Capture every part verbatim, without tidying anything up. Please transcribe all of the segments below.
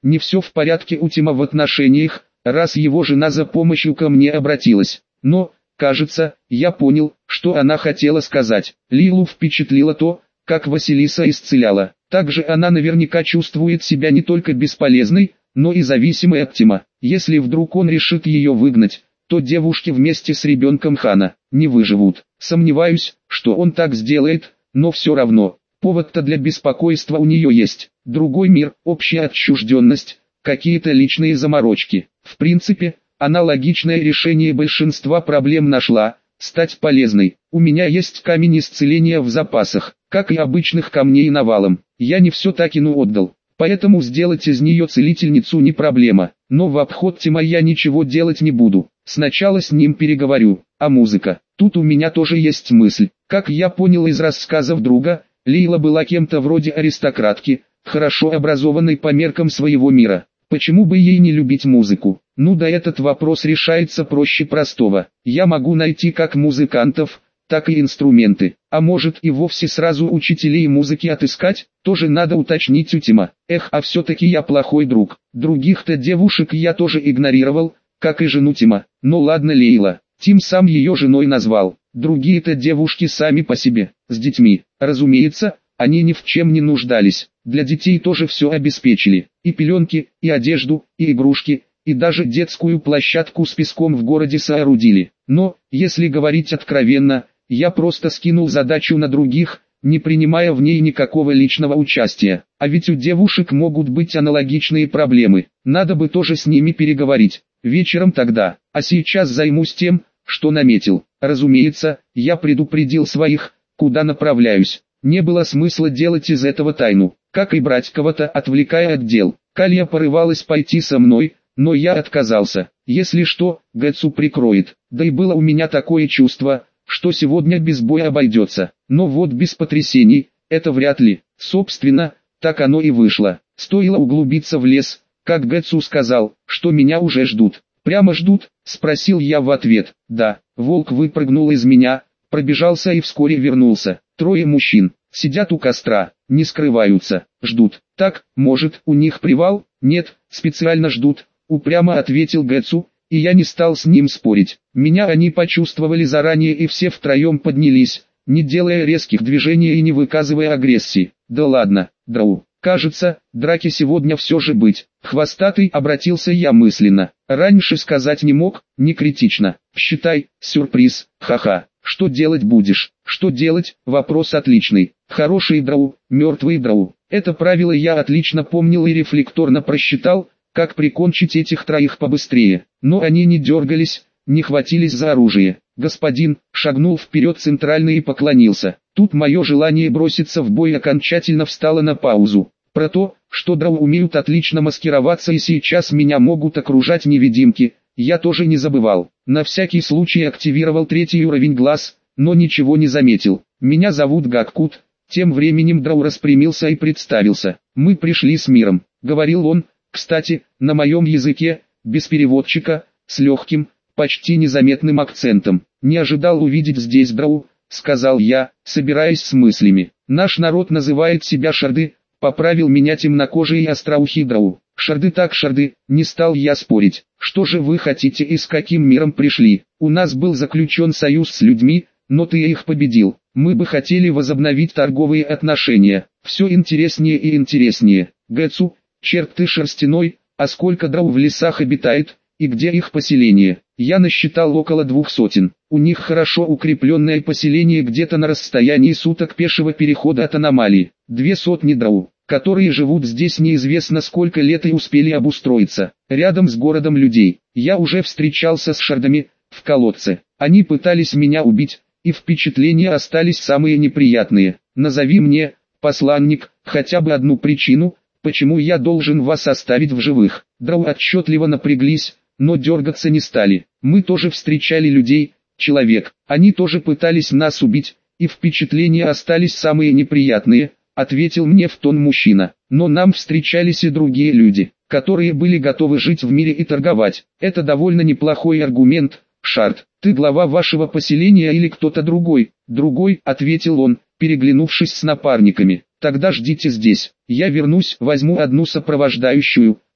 не все в порядке у Тима в отношениях, раз его жена за помощью ко мне обратилась. Но, кажется, я понял, что она хотела сказать. Лилу впечатлило то, как Василиса исцеляла. Также она наверняка чувствует себя не только бесполезной, но и зависимой от Тима. Если вдруг он решит ее выгнать, то девушки вместе с ребенком Хана не выживут. Сомневаюсь, что он так сделает, но все равно, повод-то для беспокойства у нее есть. Другой мир, общая отчужденность, какие-то личные заморочки. В принципе, она логичное решение большинства проблем нашла – стать полезной. У меня есть камень исцеления в запасах, как и обычных камней навалом. Я не все Такину отдал, поэтому сделать из нее целительницу не проблема. Но в обход Тима я ничего делать не буду. Сначала с ним переговорю. А музыка? Тут у меня тоже есть мысль. Как я понял из рассказов друга, Лейла была кем-то вроде аристократки, хорошо образованной по меркам своего мира. Почему бы ей не любить музыку? Ну да, этот вопрос решается проще простого. Я могу найти как музыкантов, так и инструменты. А может и вовсе сразу учителей музыки отыскать? Тоже надо уточнить у Тима. Эх, а все-таки я плохой друг. Других-то девушек я тоже игнорировал, как и жену Тима. Ну ладно, Лейла. Тим сам ее женой назвал. Другие-то девушки сами по себе, с детьми. Разумеется, они ни в чем не нуждались. Для детей тоже все обеспечили. И пеленки, и одежду, и игрушки, и даже детскую площадку с песком в городе соорудили. Но, если говорить откровенно, я просто скинул задачу на других, не принимая в ней никакого личного участия. А ведь у девушек могут быть аналогичные проблемы. Надо бы тоже с ними переговорить. Вечером тогда. А сейчас займусь тем, что наметил. Разумеется, я предупредил своих, куда направляюсь. Не было смысла делать из этого тайну, как и брать кого-то, отвлекая от дел. Калья порывалась пойти со мной, но я отказался. Если что, Гэцу прикроет. Да и было у меня такое чувство, что сегодня без боя обойдется. Но вот без потрясений, это вряд ли. Собственно, так оно и вышло. Стоило углубиться в лес, как Гэцу сказал, что меня уже ждут. «Прямо ждут?» – спросил я в ответ. «Да». Волк выпрыгнул из меня, пробежался и вскоре вернулся. Трое мужчин, сидят у костра, не скрываются, ждут. «Так, может, у них привал?» «Нет, специально ждут», – упрямо ответил Гэцу, и я не стал с ним спорить. Меня они почувствовали заранее и все втроем поднялись, не делая резких движений и не выказывая агрессии. «Да ладно, Драу. Кажется, драки сегодня все же быть». Хвостатый, обратился я мысленно. Раньше сказать не мог, не критично. Считай, сюрприз, ха-ха. Что делать будешь? Что делать? Вопрос отличный. Хороший Драу, мертвый Драу. Это правило я отлично помнил и рефлекторно просчитал, как прикончить этих троих побыстрее. Но они не дергались, не хватились за оружие. Господин шагнул вперед центральный и поклонился. Тут мое желание броситься в бой окончательно встало на паузу. Про то, что Драу умеют отлично маскироваться и сейчас меня могут окружать невидимки, я тоже не забывал. На всякий случай активировал третий уровень глаз, но ничего не заметил. «Меня зовут Гаккут». Тем временем Драу распрямился и представился. «Мы пришли с миром», — говорил он, кстати, на моем языке, без переводчика, с легким, почти незаметным акцентом. «Не ожидал увидеть здесь Драу», — сказал я, собираясь с мыслями. «Наш народ называет себя шарды», — поправил меня темнокожий и остроухий Драу. «Шарды так шарды», — не стал я спорить. «Что же вы хотите и с каким миром пришли? У нас был заключен союз с людьми, но ты их победил. Мы бы хотели возобновить торговые отношения. Все интереснее и интереснее. Гэцу, черт ты шерстяной, а сколько Драу в лесах обитает, и где их поселение?» Я насчитал около двух сотен. У них хорошо укрепленное поселение где-то на расстоянии суток пешего перехода от аномалии. Две сотни Драу, которые живут здесь неизвестно сколько лет и успели обустроиться. Рядом с городом людей. Я уже встречался с шардами, в колодце. Они пытались меня убить, и впечатления остались самые неприятные. Назови мне, посланник, хотя бы одну причину, почему я должен вас оставить в живых. Драу отчетливо напряглись, но дергаться не стали. Мы тоже встречали людей, человек. Они тоже пытались нас убить, и впечатления остались самые неприятные, ответил мне в тон мужчина. Но нам встречались и другие люди, которые были готовы жить в мире и торговать. Это довольно неплохой аргумент. Шард, ты глава вашего поселения или кто-то другой? Другой, ответил он, переглянувшись с напарниками. Тогда ждите здесь. Я вернусь, возьму одну сопровождающую,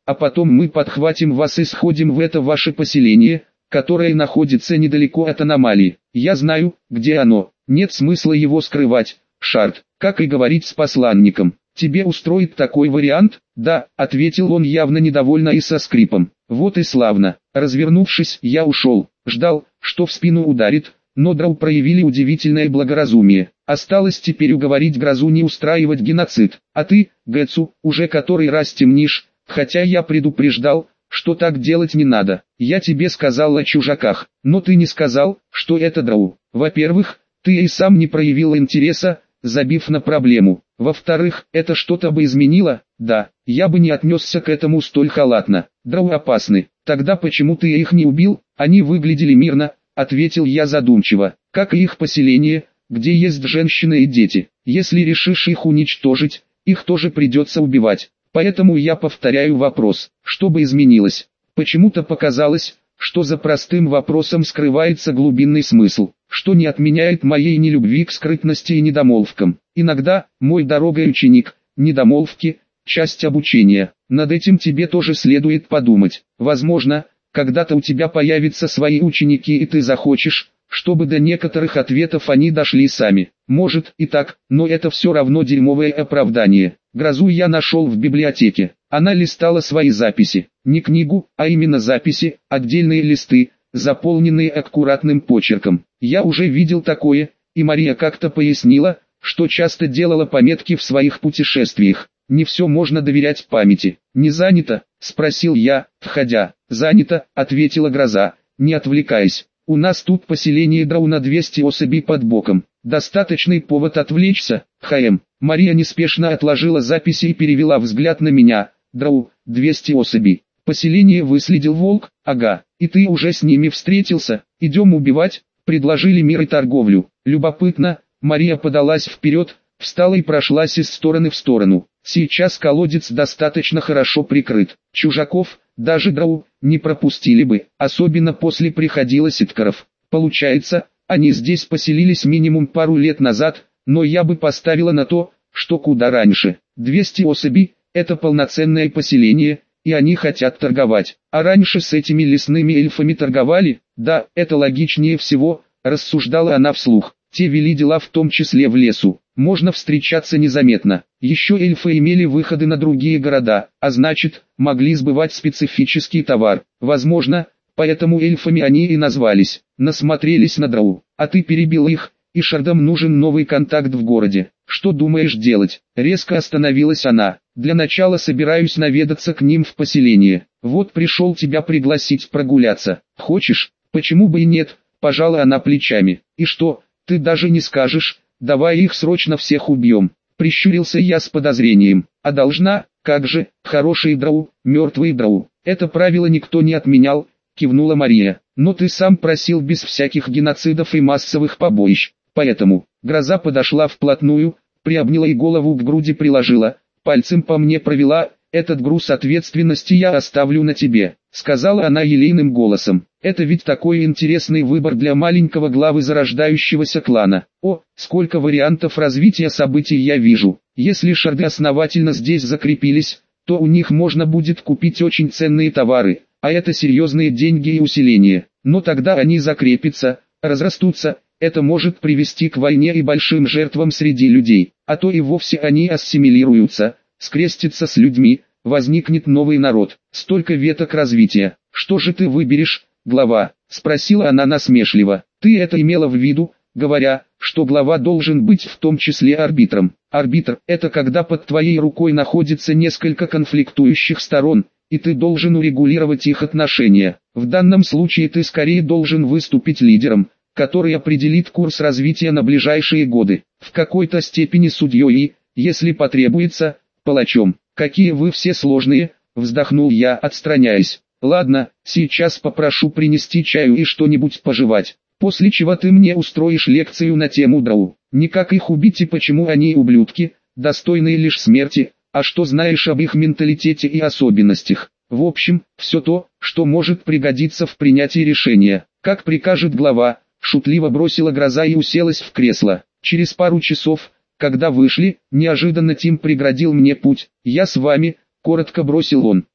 а потом мы подхватим вас и сходим в это ваше поселение, которое находится недалеко от аномалии. Я знаю, где оно, нет смысла его скрывать, Шард, как и говорить с посланником. Тебе устроит такой вариант? Да, ответил он явно недовольно и со скрипом. Вот и славно. Развернувшись, я ушел, ждал, что в спину ударит, но драу проявили удивительное благоразумие. Осталось теперь уговорить грозу не устраивать геноцид. А ты, Гэцу, уже который раз темнишь, хотя я предупреждал, что так делать не надо. Я тебе сказал о чужаках, но ты не сказал, что это драу. Во-первых, ты и сам не проявил интереса, забив на проблему. Во-вторых, это что-то бы изменило? Да, я бы не отнесся к этому столь халатно. Драу опасны. Тогда почему ты их не убил? Они выглядели мирно, ответил я задумчиво, как и их поселение, где есть женщины и дети. Если решишь их уничтожить, их тоже придется убивать. Поэтому я повторяю вопрос, что бы изменилось? Почему-то показалось, что за простым вопросом скрывается глубинный смысл, что не отменяет моей нелюбви к скрытности и недомолвкам. Иногда, мой дорогой ученик, недомолвки – часть обучения. Над этим тебе тоже следует подумать. Возможно, когда-то у тебя появятся свои ученики и ты захочешь, чтобы до некоторых ответов они дошли сами. Может и так, но это все равно дерьмовое оправдание. Грозу я нашел в библиотеке. Она листала свои записи. Не книгу, а именно записи, отдельные листы, заполненные аккуратным почерком. Я уже видел такое, и Мария как-то пояснила, что часто делала пометки в своих путешествиях. Не все можно доверять памяти. «Не занято?» – спросил я, входя. «Занято», – ответила Гроза, не отвлекаясь. «У нас тут поселение драу на двести особей под боком. Достаточный повод отвлечься, ХМ». Мария неспешно отложила записи и перевела взгляд на меня. «Драу, двести особей. Поселение выследил волк, ага. И ты уже с ними встретился? Идем убивать?» Предложили мир и торговлю. Любопытно. Мария подалась вперед, встала и прошлась из стороны в сторону. Сейчас колодец достаточно хорошо прикрыт. Чужаков, даже драу, не пропустили бы, особенно после приходила ситкаров. Получается, они здесь поселились минимум пару лет назад, но я бы поставила на то, что куда раньше. двести особей – это полноценное поселение, и они хотят торговать. А раньше с этими лесными эльфами торговали? Да, это логичнее всего, рассуждала она вслух. Те вели дела в том числе в лесу. Можно встречаться незаметно. Еще эльфы имели выходы на другие города, а значит, могли сбывать специфический товар. Возможно, поэтому эльфами они и назвались. Насмотрелись на драу. А ты перебил их, и шардам нужен новый контакт в городе. Что думаешь делать? Резко остановилась она. Для начала собираюсь наведаться к ним в поселение. Вот пришел тебя пригласить прогуляться. Хочешь? Почему бы и нет? Пожала она плечами. И что, ты даже не скажешь? Давай их срочно всех убьем. Прищурился я с подозрением. А должна? Как же, хороший драу, мертвый драу. Это правило никто не отменял, кивнула Мария. Но ты сам просил без всяких геноцидов и массовых побоищ. Поэтому, Гроза подошла вплотную, приобняла и голову к груди приложила, пальцем по мне провела. «Этот груз ответственности я оставлю на тебе», — сказала она елейным голосом. «Это ведь такой интересный выбор для маленького главы зарождающегося клана. О, сколько вариантов развития событий я вижу. Если шарды основательно здесь закрепились, то у них можно будет купить очень ценные товары, а это серьезные деньги и усиление. Но тогда они закрепятся, разрастутся, это может привести к войне и большим жертвам среди людей, а то и вовсе они ассимилируются, скрестится с людьми, возникнет новый народ. Столько веток развития. Что же ты выберешь, глава? Спросила она насмешливо. Ты это имела в виду, говоря, что глава должен быть в том числе арбитром. Арбитр – это когда под твоей рукой находится несколько конфликтующих сторон, и ты должен урегулировать их отношения. В данном случае ты скорее должен выступить лидером, который определит курс развития на ближайшие годы. В какой-то степени судьей и, если потребуется, палачом. «Какие вы все сложные», — вздохнул я, отстраняясь. «Ладно, сейчас попрошу принести чаю и что-нибудь пожевать, после чего ты мне устроишь лекцию на тему драу. Не как их убить и почему они ублюдки, достойные лишь смерти, а что знаешь об их менталитете и особенностях. В общем, все то, что может пригодиться в принятии решения. Как прикажет глава», — шутливо бросила Гроза и уселась в кресло. Через пару часов, когда вышли, неожиданно Тим преградил мне путь. «Я с вами», — коротко бросил он.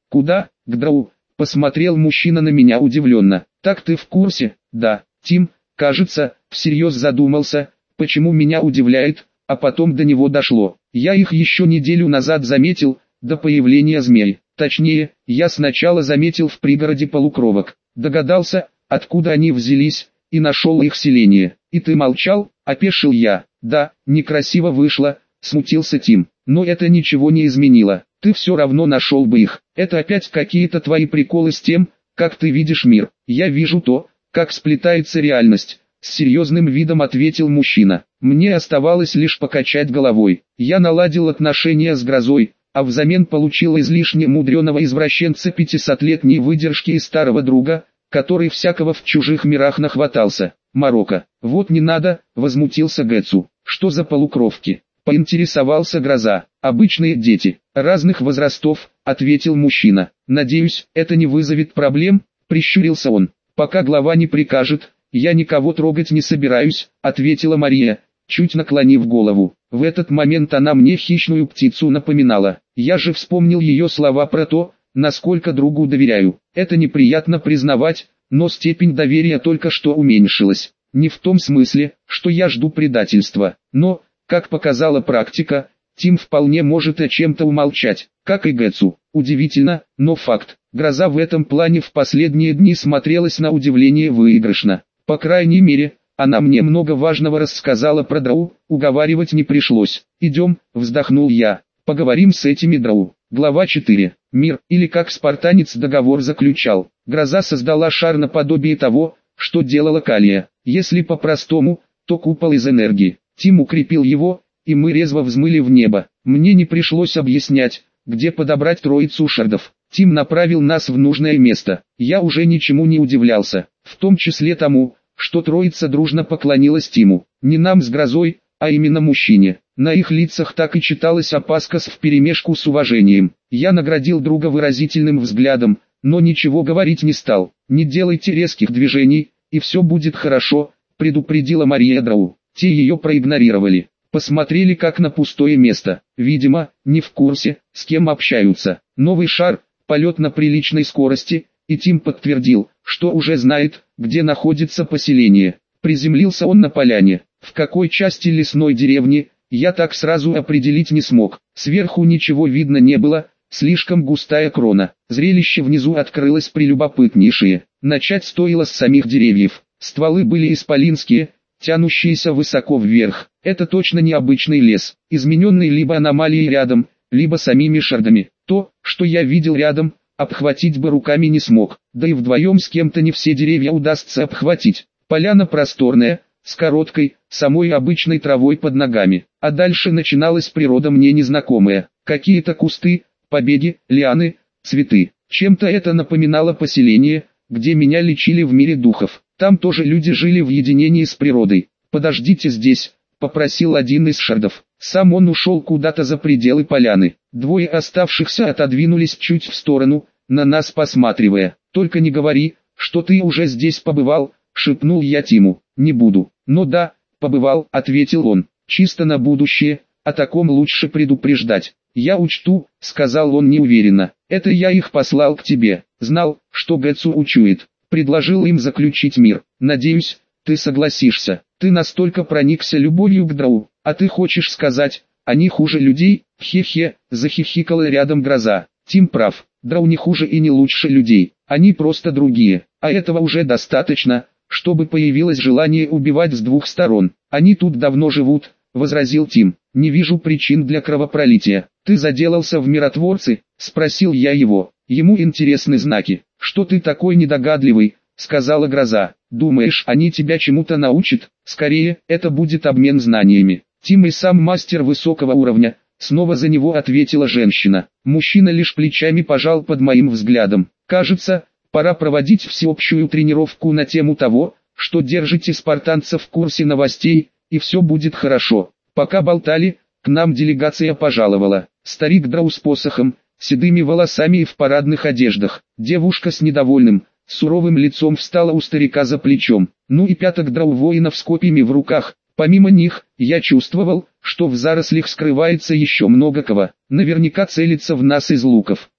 Куда? К Драу. Посмотрел мужчина на меня удивленно. Так ты в курсе? Да. Тим, кажется, всерьез задумался, почему меня удивляет, а потом до него дошло. Я их еще неделю назад заметил, до появления змей. Точнее, я сначала заметил в пригороде полукровок. Догадался, откуда они взялись, и нашел их селение. И ты молчал? Опешил я. Да, некрасиво вышло, смутился Тим. Но это ничего не изменило. Ты все равно нашел бы их. Это опять какие-то твои приколы с тем, как ты видишь мир. Я вижу то, как сплетается реальность. С серьезным видом ответил мужчина. Мне оставалось лишь покачать головой. Я наладил отношения с грозой, а взамен получил излишне мудреного извращенца пятисотлетней выдержки и старого друга, который всякого в чужих мирах нахватался. Марокко. Вот не надо, возмутился Гэцу. Что за полукровки? Поинтересовался Гроза. Обычные дети, разных возрастов, ответил мужчина. Надеюсь, это не вызовет проблем, прищурился он. Пока глава не прикажет, я никого трогать не собираюсь, ответила Мария, чуть наклонив голову. В этот момент она мне хищную птицу напоминала. Я же вспомнил ее слова про то, насколько другу доверяю. Это неприятно признавать, но степень доверия только что уменьшилась. Не в том смысле, что я жду предательства, но, как показала практика, Тим вполне может о чем-то умолчать, как и Гэцу. Удивительно, но факт. Гроза в этом плане в последние дни смотрелась на удивление выигрышно. По крайней мере, она мне много важного рассказала про Драу, уговаривать не пришлось. «Идем», вздохнул я, «поговорим с этими Драу». Глава четыре. Мир, или как спартанец договор заключал. Гроза создала шар наподобие того, что делала Калия. Если по-простому, то купол из энергии. Тим укрепил его, и мы резво взмыли в небо. Мне не пришлось объяснять, где подобрать троицу шардов. Тим направил нас в нужное место. Я уже ничему не удивлялся, в том числе тому, что троица дружно поклонилась Тиму. Не нам с Грозой, а именно мужчине. На их лицах так и читалась опаска вперемешку с уважением. Я наградил друга выразительным взглядом, но ничего говорить не стал. «Не делайте резких движений, и все будет хорошо», предупредила Мария Драу. Те ее проигнорировали. Посмотрели как на пустое место. Видимо, не в курсе, с кем общаются. Новый шар, полет на приличной скорости, и Тим подтвердил, что уже знает, где находится поселение. Приземлился он на поляне. В какой части лесной деревни, я так сразу определить не смог. Сверху ничего видно не было, слишком густая крона. Зрелище внизу открылось прелюбопытнейшее. Начать стоило с самих деревьев. Стволы были исполинские, тянущиеся высоко вверх. Это точно не обычный лес, измененный либо аномалией рядом, либо самими шардами. То, что я видел рядом, обхватить бы руками не смог, да и вдвоем с кем-то не все деревья удастся обхватить. Поляна просторная, с короткой, самой обычной травой под ногами, а дальше начиналась природа мне незнакомая. Какие-то кусты, побеги, лианы, цветы. Чем-то это напоминало поселение, где меня лечили в мире духов. Там тоже люди жили в единении с природой. «Подождите здесь», — попросил один из шардов. Сам он ушел куда-то за пределы поляны. Двое оставшихся отодвинулись чуть в сторону, на нас посматривая. «Только не говори, что ты уже здесь побывал», — шепнул я Тиму. «Не буду». «Ну да, побывал», — ответил он. «Чисто на будущее, о таком лучше предупреждать». «Я учту», — сказал он неуверенно. «Это я их послал к тебе. Знал, что Гэцу учует. Предложил им заключить мир. Надеюсь, ты согласишься. Ты настолько проникся любовью к Драу, а ты хочешь сказать, они хуже людей?» «Хе-хе», — захихикала рядом Гроза. «Тим прав, Драу не хуже и не лучше людей, они просто другие, а этого уже достаточно, чтобы появилось желание убивать с двух сторон. Они тут давно живут», — возразил Тим. «Не вижу причин для кровопролития». «Ты заделался в миротворцы?» — спросил я его. «Ему интересны знаки». «Что ты такой недогадливый?» — сказала Гроза. «Думаешь, они тебя чему-то научат?» «Скорее, это будет обмен знаниями. Тим и сам мастер высокого уровня», — снова за него ответила женщина. Мужчина лишь плечами пожал под моим взглядом. «Кажется, пора проводить всеобщую тренировку на тему того, что держите спартанцев в курсе новостей, и все будет хорошо». Пока болтали, к нам делегация пожаловала. Старик Драу с посохом, седыми волосами и в парадных одеждах. Девушка с недовольным, суровым лицом встала у старика за плечом. Ну и пяток Драу воинов с копьями в руках. Помимо них, я чувствовал, что в зарослях скрывается еще много кого. Наверняка целится в нас из луков.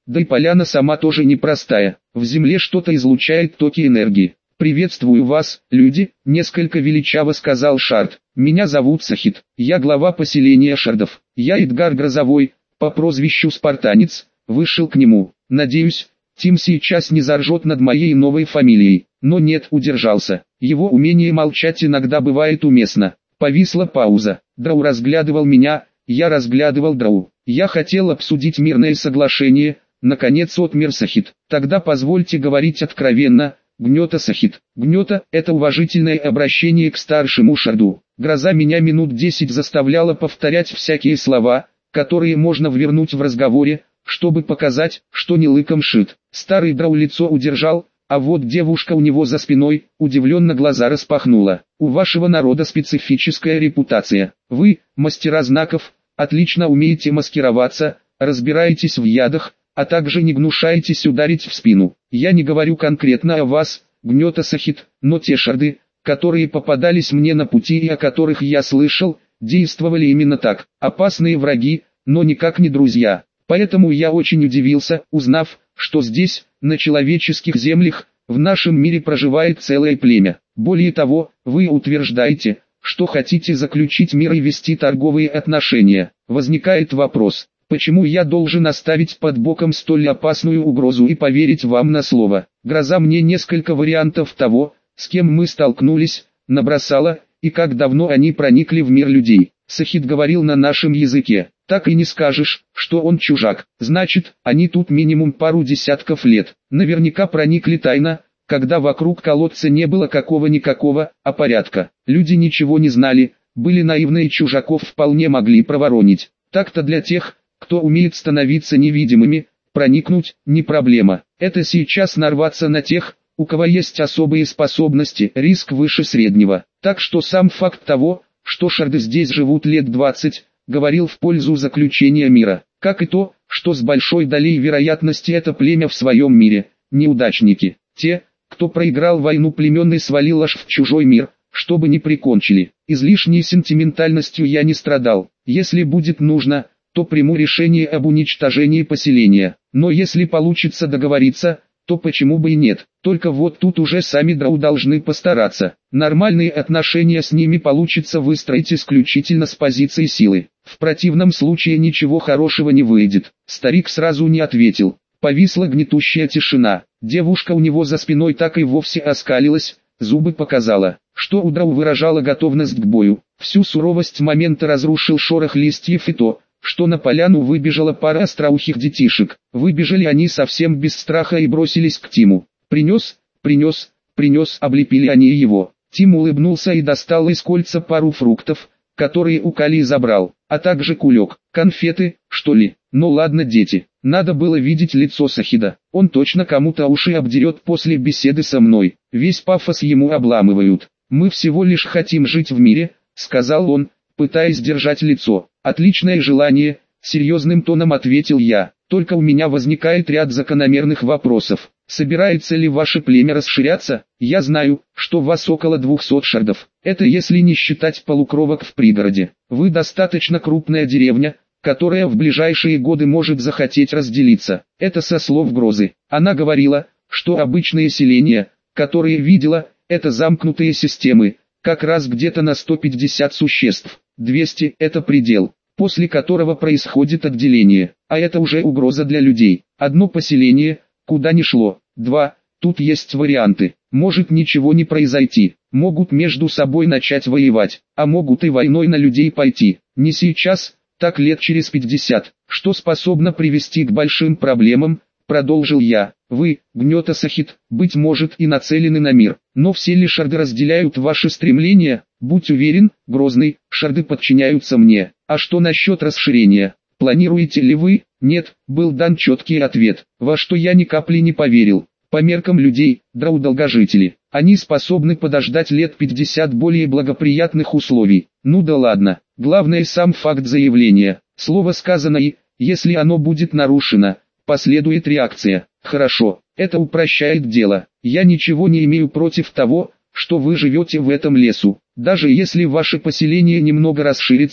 Да и поляна сама тоже непростая, в земле что-то излучает токи энергии. «Приветствую вас, люди», — несколько величаво сказал Шард. «Меня зовут Сахид, я глава поселения Шардов. Я Эдгар Грозовой, по прозвищу Спартанец, вышел к нему. Надеюсь, Тим сейчас не заржет над моей новой фамилией». Но нет, удержался. Его умение молчать иногда бывает уместно. Повисла пауза. Драу разглядывал меня, я разглядывал Драу. «Я хотел обсудить мирное соглашение», — наконец отмер Сахид. «Тогда позвольте говорить откровенно». Гнета Сахид. Гнета – это уважительное обращение к старшему Шарду. Гроза меня минут десять заставляла повторять всякие слова, которые можно ввернуть в разговоре, чтобы показать, что не лыком шит. Старый Драу лицо удержал, а вот девушка у него за спиной, удивленно глаза распахнула. «У вашего народа специфическая репутация. Вы, мастера знаков, отлично умеете маскироваться, разбираетесь в ядах, а также не гнушаетесь ударить в спину. Я не говорю конкретно о вас, Гнета Сахид, но те шарды, которые попадались мне на пути и о которых я слышал, действовали именно так. Опасные враги, но никак не друзья. Поэтому я очень удивился, узнав, что здесь, на человеческих землях, в нашем мире проживает целое племя. Более того, вы утверждаете, что хотите заключить мир и вести торговые отношения. Возникает вопрос. Почему я должен оставить под боком столь опасную угрозу и поверить вам на слово? Гроза мне несколько вариантов того, с кем мы столкнулись, набросала, и как давно они проникли в мир людей. Сахид говорил на нашем языке. Так и не скажешь, что он чужак. Значит, они тут минимум пару десятков лет. Наверняка проникли тайно, когда вокруг колодца не было какого-никакого, а порядка. Люди ничего не знали, были наивны и чужаков вполне могли проворонить. Так-то для тех, кто умеет становиться невидимыми, проникнуть – не проблема. Это сейчас нарваться на тех, у кого есть особые способности, риск выше среднего. Так что сам факт того, что шарды здесь живут лет двадцать, говорил в пользу заключения мира. Как и то, что с большой долей вероятности это племя в своем мире – неудачники. Те, кто проиграл войну племен и свалил аж в чужой мир, чтобы не прикончили. Излишней сентиментальностью я не страдал. Если будет нужно, то приму решение об уничтожении поселения. Но если получится договориться, то почему бы и нет. Только вот тут уже сами Драу должны постараться. Нормальные отношения с ними получится выстроить исключительно с позиции силы. В противном случае ничего хорошего не выйдет. Старик сразу не ответил. Повисла гнетущая тишина. Девушка у него за спиной так и вовсе оскалилась, зубы показала, что у Драу выражала готовность к бою. Всю суровость момента разрушил шорох листьев и то, что на поляну выбежала пара остроухих детишек. Выбежали они совсем без страха и бросились к Тиму. «Принес, принес, принес», облепили они его. Тим улыбнулся и достал из кольца пару фруктов, которые у Кали забрал, а также кулек. «Конфеты, что ли? Ну ладно, дети». Надо было видеть лицо Сахида. Он точно кому-то уши обдерет после беседы со мной. Весь пафос ему обламывают. «Мы всего лишь хотим жить в мире», — сказал он, пытаясь держать лицо. «Отличное желание», — серьезным тоном ответил я. «Только у меня возникает ряд закономерных вопросов. Собирается ли ваше племя расширяться? Я знаю, что вас около двухсот шардов. Это если не считать полукровок в пригороде. Вы достаточно крупная деревня, которая в ближайшие годы может захотеть разделиться». Это со слов Грозы. Она говорила, что обычные селения, которые видела, это замкнутые системы, как раз где-то на сто пятьдесят существ. двести – это предел, после которого происходит отделение, а это уже угроза для людей. Одно поселение, куда ни шло. Два, тут есть варианты. Может ничего не произойти, могут между собой начать воевать, а могут и войной на людей пойти. Не сейчас, так лет через пятьдесят, что способно привести к большим проблемам, продолжил я. Вы, Гнета Сахид, быть может и нацелены на мир, но все ли шарды разделяют ваши стремления? Будь уверен, Грозный, шарды подчиняются мне. А что насчет расширения? Планируете ли вы? Нет, был дан четкий ответ, во что я ни капли не поверил. По меркам людей, Драу долгожители, они способны подождать лет пятьдесят более благоприятных условий. Ну да ладно, главное сам факт заявления. Слово сказано и, если оно будет нарушено, последует реакция. Хорошо, это упрощает дело. Я ничего не имею против того, что вы живете в этом лесу. Даже если ваше поселение немного расширится,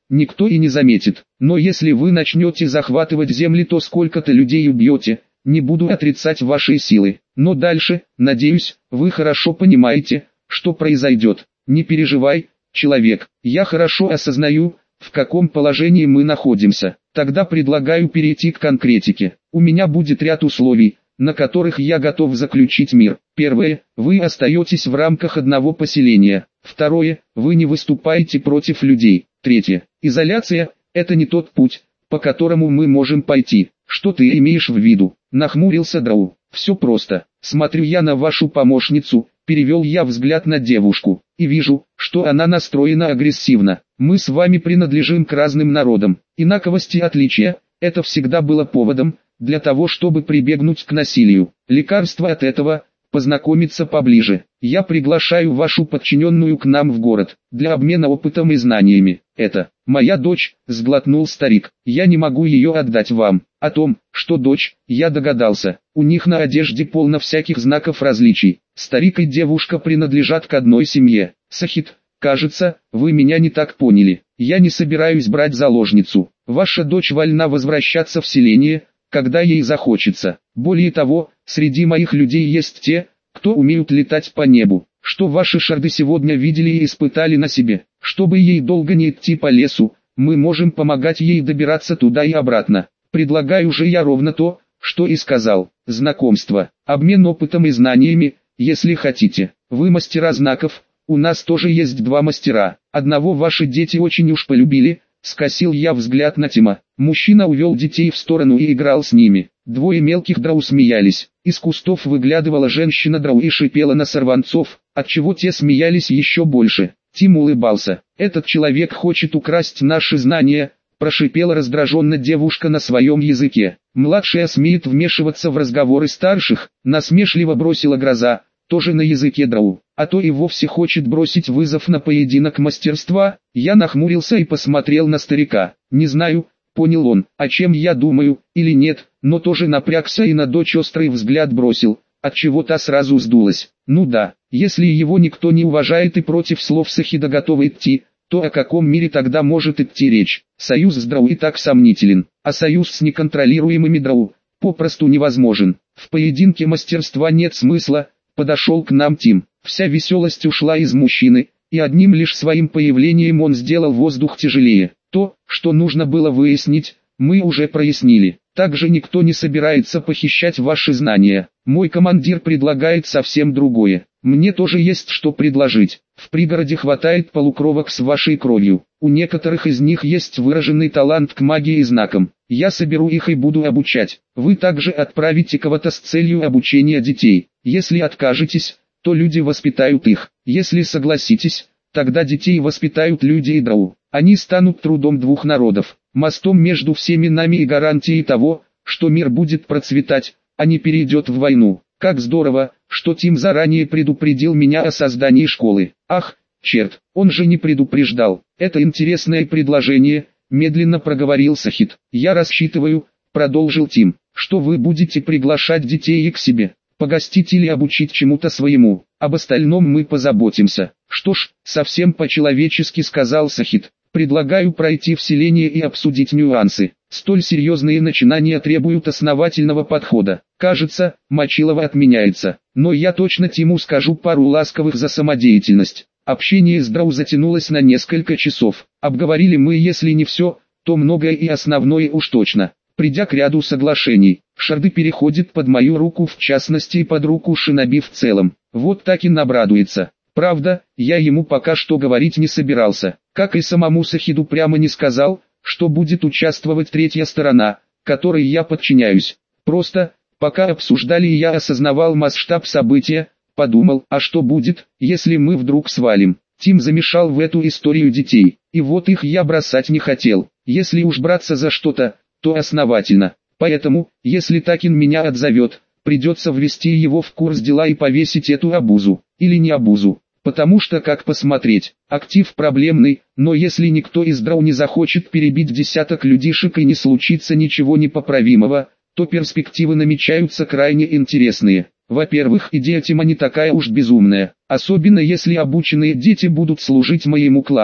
никто и не заметит. Но если вы начнете захватывать земли, то сколько-то людей убьете, не буду отрицать вашей силы. Но дальше, надеюсь, вы хорошо понимаете, что произойдет. Не переживай, человек, я хорошо осознаю, в каком положении мы находимся. Тогда предлагаю перейти к конкретике. У меня будет ряд условий, на которых я готов заключить мир. Первое, вы остаетесь в рамках одного поселения. Второе, вы не выступаете против людей. Третье, изоляция – это не тот путь, по которому мы можем пойти. Что ты имеешь в виду? Нахмурился Драу. Все просто. Смотрю я на вашу помощницу, перевел я взгляд на девушку, и вижу, что она настроена агрессивно. Мы с вами принадлежим к разным народам. Инаковости и отличия – это всегда было поводом для того, чтобы прибегнуть к насилию. Лекарство от этого – познакомиться поближе. Я приглашаю вашу подчиненную к нам в город, для обмена опытом и знаниями. Это моя дочь, сглотнул старик. Я не могу ее отдать вам. О том, что дочь, я догадался. У них на одежде полно всяких знаков различий. Старик и девушка принадлежат к одной семье. Сахид, кажется, вы меня не так поняли. Я не собираюсь брать заложницу. Ваша дочь вольна возвращаться в селение, когда ей захочется. Более того, среди моих людей есть те, кто умеют летать по небу. Что ваши шарды сегодня видели и испытали на себе. Чтобы ей долго не идти по лесу, мы можем помогать ей добираться туда и обратно. Предлагаю же я ровно то, что и сказал. Знакомство, обмен опытом и знаниями, если хотите. Вы мастера знаков, у нас тоже есть два мастера. Одного ваши дети очень уж полюбили. Скосил я взгляд на Тима. Мужчина увел детей в сторону и играл с ними. Двое мелких драу смеялись. Из кустов выглядывала женщина драу и шипела на сорванцов, отчего те смеялись еще больше. Тим улыбался. «Этот человек хочет украсть наши знания», – прошипела раздраженно девушка на своем языке. «Младшая смеет вмешиваться в разговоры старших», – насмешливо бросила Гроза, тоже на языке драу. «А то и вовсе хочет бросить вызов на поединок мастерства». Я нахмурился и посмотрел на старика. Не знаю, понял он, о чем я думаю, или нет, но тоже напрягся и на дочь острый взгляд бросил, отчего та сразу сдулась. Ну да, если его никто не уважает и против слов Сахида готов идти, то о каком мире тогда может идти речь? Союз с драу и так сомнителен, а союз с неконтролируемыми драу попросту невозможен. В поединке мастерства нет смысла. Подошел к нам Тим. Вся веселость ушла из мужчины, и одним лишь своим появлением он сделал воздух тяжелее. То, что нужно было выяснить, мы уже прояснили. Также никто не собирается похищать ваши знания. Мой командир предлагает совсем другое. Мне тоже есть что предложить. В пригороде хватает полукровок с вашей кровью. У некоторых из них есть выраженный талант к магии и знакам. Я соберу их и буду обучать. Вы также отправите кого-то с целью обучения детей. Если откажетесь, то люди воспитают их. Если согласитесь, тогда детей воспитают люди и драу. Они станут трудом двух народов, мостом между всеми нами и гарантией того, что мир будет процветать, а не перейдет в войну. Как здорово, что Тим заранее предупредил меня о создании школы. Ах, черт, он же не предупреждал. Это интересное предложение, медленно проговорил Сахид. Я рассчитываю, продолжил Тим, что вы будете приглашать детей к себе, погостить или обучить чему-то своему. Об остальном мы позаботимся. Что ж, совсем по-человечески сказал Сахид. Предлагаю пройти в селение и обсудить нюансы. Столь серьезные начинания требуют основательного подхода. Кажется, Мочилова отменяется. Но я точно Тиму скажу пару ласковых за самодеятельность. Общение с драу затянулось на несколько часов. Обговорили мы, если не все, то многое и основное уж точно. Придя к ряду соглашений, шарды переходит под мою руку, в частности и под руку шиноби в целом. Вот так и обрадуется. Правда, я ему пока что говорить не собирался, как и самому Сахиду прямо не сказал, что будет участвовать третья сторона, которой я подчиняюсь. Просто, пока обсуждали и я осознавал масштаб события, подумал, а что будет, если мы вдруг свалим. Тим замешал в эту историю детей, и вот их я бросать не хотел. Если уж браться за что-то, то основательно. Поэтому, если Такин меня отзовет, придется ввести его в курс дела и повесить эту обузу, или не обузу. Потому что, как посмотреть, актив проблемный, но если никто из драу не захочет перебить десяток людишек и не случится ничего непоправимого, то перспективы намечаются крайне интересные. Во-первых, идея Тима не такая уж безумная, особенно если обученные дети будут служить моему клану.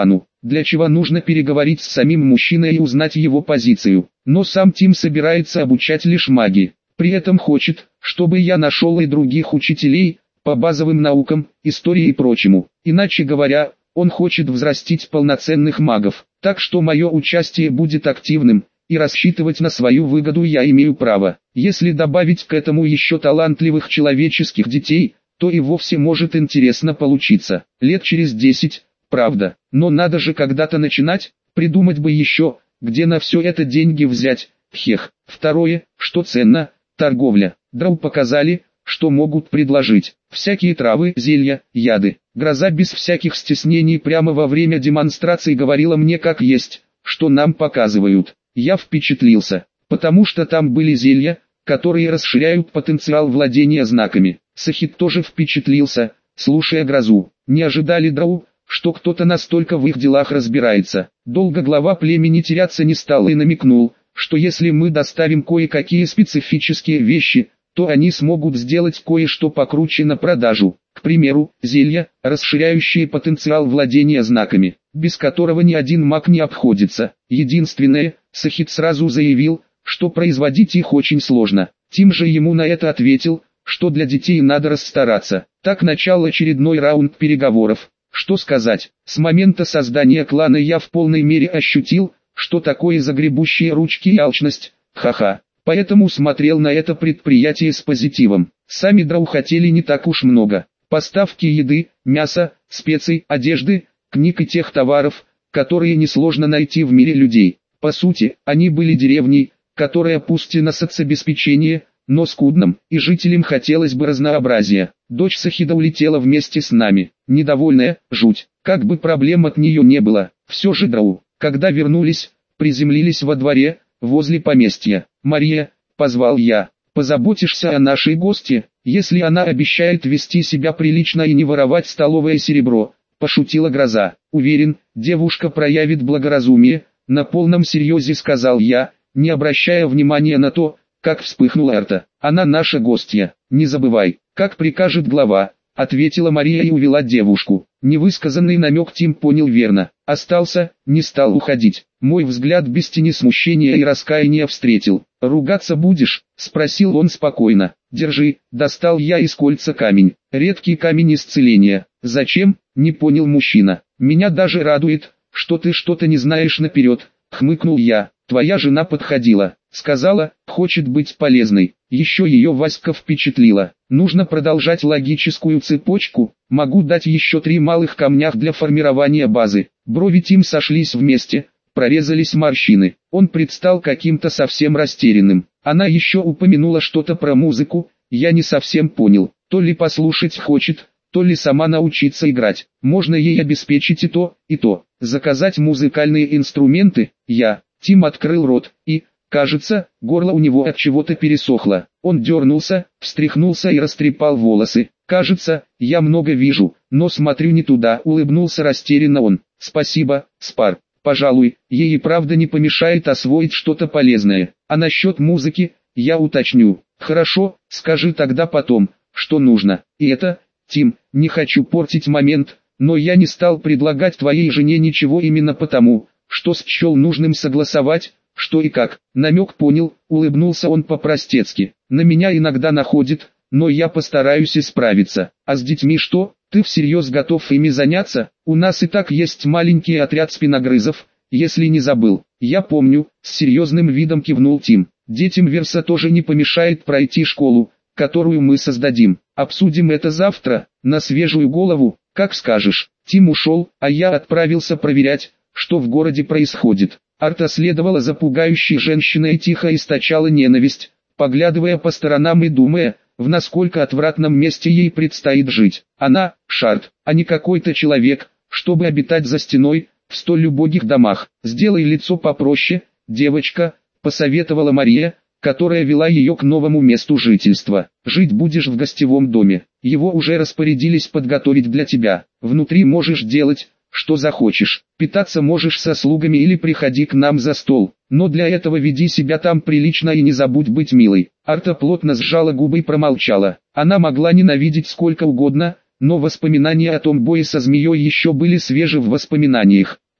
для чего нужно переговорить с самим мужчиной и узнать его позицию. Но сам Тим собирается обучать лишь магии. При этом хочет, чтобы я нашел и других учителей, по базовым наукам, истории и прочему. Иначе говоря, он хочет взрастить полноценных магов. Так что мое участие будет активным, и рассчитывать на свою выгоду я имею право. Если добавить к этому еще талантливых человеческих детей, то и вовсе может интересно получиться. Лет через десять, правда. Но надо же когда-то начинать, придумать бы еще, где на все это деньги взять. Хех. Второе, что ценно, торговля. Драу показали, что могут предложить. Всякие травы, зелья, яды. Гроза без всяких стеснений прямо во время демонстрации говорила мне как есть, что нам показывают. Я впечатлился, потому что там были зелья, которые расширяют потенциал владения знаками. Сахид тоже впечатлился, слушая Грозу. Не ожидали Драу, что кто-то настолько в их делах разбирается. Долго глава племени теряться не стал и намекнул, что если мы доставим кое-какие специфические вещи, то они смогут сделать кое-что покруче на продажу. К примеру, зелья, расширяющие потенциал владения знаками, без которого ни один маг не обходится. Единственное, Сахид сразу заявил, что производить их очень сложно. Тим же ему на это ответил, что для детей надо расстараться. Так начал очередной раунд переговоров. Что сказать, с момента создания клана я в полной мере ощутил, что такое загребущие ручки и алчность, ха-ха. Поэтому смотрел на это предприятие с позитивом. Сами Драу хотели не так уж много. Поставки еды, мяса, специй, одежды, книг и тех товаров, которые несложно найти в мире людей. По сути, они были деревней, которая пусть и на соцобеспечение, но скудном, и жителям хотелось бы разнообразия. Дочь Сахида улетела вместе с нами, недовольная, жуть, как бы проблем от нее не было. Все же Драу, когда вернулись, приземлились во дворе, возле поместья. «Мария», — позвал я, — «позаботишься о нашей гости, если она обещает вести себя прилично и не воровать столовое серебро», — пошутила Гроза. «Уверен, девушка проявит благоразумие», — на полном серьезе сказал я, не обращая внимания на то, как вспыхнула Арта. «Она наша гостья, не забывай, как прикажет глава», — ответила Мария и увела девушку. Невысказанный намек Тим понял верно. Остался, не стал уходить. Мой взгляд без тени смущения и раскаяния встретил. «Ругаться будешь?» — спросил он спокойно. «Держи», — достал я из кольца камень. Редкий камень исцеления. «Зачем?» — не понял мужчина. «Меня даже радует, что ты что-то не знаешь наперед», — хмыкнул я. «Твоя жена подходила, сказала, хочет быть полезной». Еще ее Васька впечатлила. Нужно продолжать логическую цепочку. Могу дать еще три малых камнях для формирования базы. Брови Тим сошлись вместе, прорезались морщины. Он предстал каким-то совсем растерянным. Она еще упомянула что-то про музыку, я не совсем понял. То ли послушать хочет, то ли сама научиться играть. Можно ей обеспечить и то, и то. Заказать музыкальные инструменты, я. Тим открыл рот, и, кажется, горло у него от чего-то пересохло. Он дернулся, встряхнулся и растрепал волосы. «Кажется, я много вижу, но смотрю не туда», — улыбнулся растерянно он. «Спасибо, Спар. Пожалуй, ей и правда не помешает освоить что-то полезное. А насчет музыки, я уточню». «Хорошо, скажи тогда потом, что нужно». И это, Тим, не хочу портить момент, но я не стал предлагать твоей жене ничего именно потому, что счел нужным согласовать, что и как. Намек понял, улыбнулся он по-простецки. «На меня иногда находит, но я постараюсь исправиться. А с детьми что? Ты всерьез готов ими заняться? У нас и так есть маленький отряд спиногрызов, если не забыл». «Я помню», — с серьезным видом кивнул Тим. «Детям Верса тоже не помешает пройти школу, которую мы создадим. Обсудим это завтра, на свежую голову, как скажешь». Тим ушел, а я отправился проверять, что в городе происходит. Арта следовала за пугающей женщиной и тихо источала ненависть, поглядывая по сторонам и думая, в насколько отвратном месте ей предстоит жить. Она, Шард, а не какой-то человек, чтобы обитать за стеной, в столь убогих домах. «Сделай лицо попроще, девочка», — посоветовала Мария, которая вела ее к новому месту жительства. «Жить будешь в гостевом доме. Его уже распорядились подготовить для тебя. Внутри можешь делать, что захочешь. Питаться можешь со слугами или приходи к нам за стол. Но для этого веди себя там прилично и не забудь быть милой». Арта плотно сжала губы и промолчала. Она могла ненавидеть сколько угодно, но воспоминания о том бое со змеей еще были свежи в воспоминаниях.